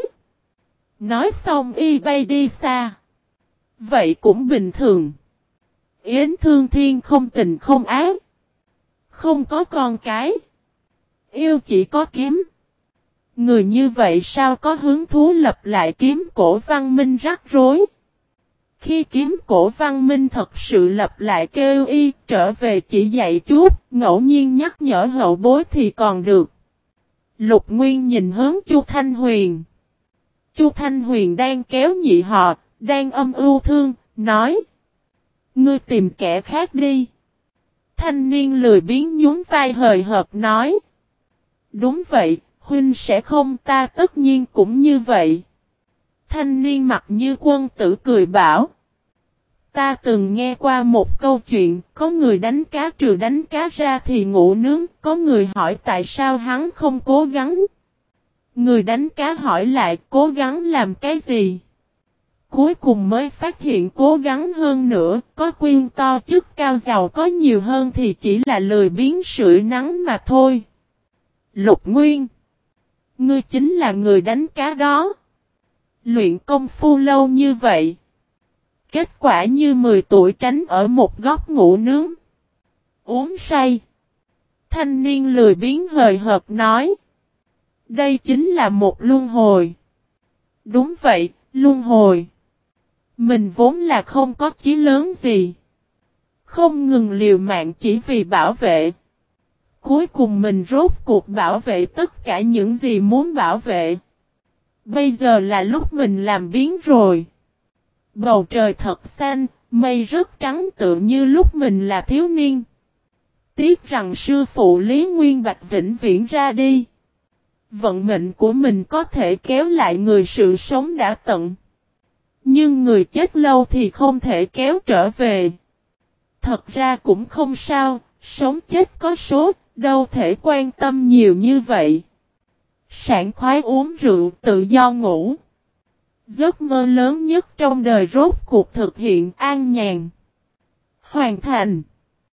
[SPEAKER 1] Nói xong y bay đi xa. Vậy cũng bình thường. Yến Thương Thiên không tình không ác. Không có con cái. Yêu chỉ có kiếm. Người như vậy sao có hứng thú lập lại kiếm cổ Văn Minh rắc rối. Khi kiếm cổ Văn Minh thật sự lập lại kêu y trở về chỉ dạy chút, ngẫu nhiên nhắc nhở hậu bối thì còn được. Lục Nguyên nhìn hướng Chu Thanh Huyền. Chu Thanh Huyền đang kéo nhị họ, đang âm ưu thương, nói. Ngươi tìm kẻ khác đi. Thanh niên lười biếng nhún vai hời hợt nói. Đúng vậy, huynh sẽ không, ta tất nhiên cũng như vậy. Thanh niên mặt như quân tử cười bảo. Ta từng nghe qua một câu chuyện, có người đánh cá trừ đánh cá ra thì ngủ nướng, có người hỏi tại sao hắn không cố gắng. Người đánh cá hỏi lại cố gắng làm cái gì? Cuối cùng mới phát hiện cố gắng hơn nữa, có quyền to chức cao giàu có nhiều hơn thì chỉ là lười biếng sưởi nắng mà thôi. Lục Nguyên, ngươi chính là người đánh cá đó. Luyện công phu lâu như vậy. Kết quả như 10 tuổi tránh ở một góc ngủ nướng. Uống say. Thanh niên lười biếng hời hợt nói. Đây chính là một luân hồi. Đúng vậy, luân hồi. Mình vốn là không có chí lớn gì. Không ngừng liều mạng chỉ vì bảo vệ. Cuối cùng mình rốt cuộc bảo vệ tất cả những gì muốn bảo vệ. Bây giờ là lúc mình làm biến rồi. Bầu trời thật xanh, mây rất trắng tựa như lúc mình là thiếu niên. Tiếc rằng sư phụ Lý Nguyên Bạch vĩnh viễn ra đi. Vận mệnh của mình có thể kéo lại người sự sống đã tận. Nhưng người chết lâu thì không thể kéo trở về. Thật ra cũng không sao, sống chết có số, đâu thể quan tâm nhiều như vậy. Sảng khoái uống rượu, tự do ngủ. Giấc mơ lớn nhất trong đời rốt cuộc thực hiện, an nhàn hoàn thành.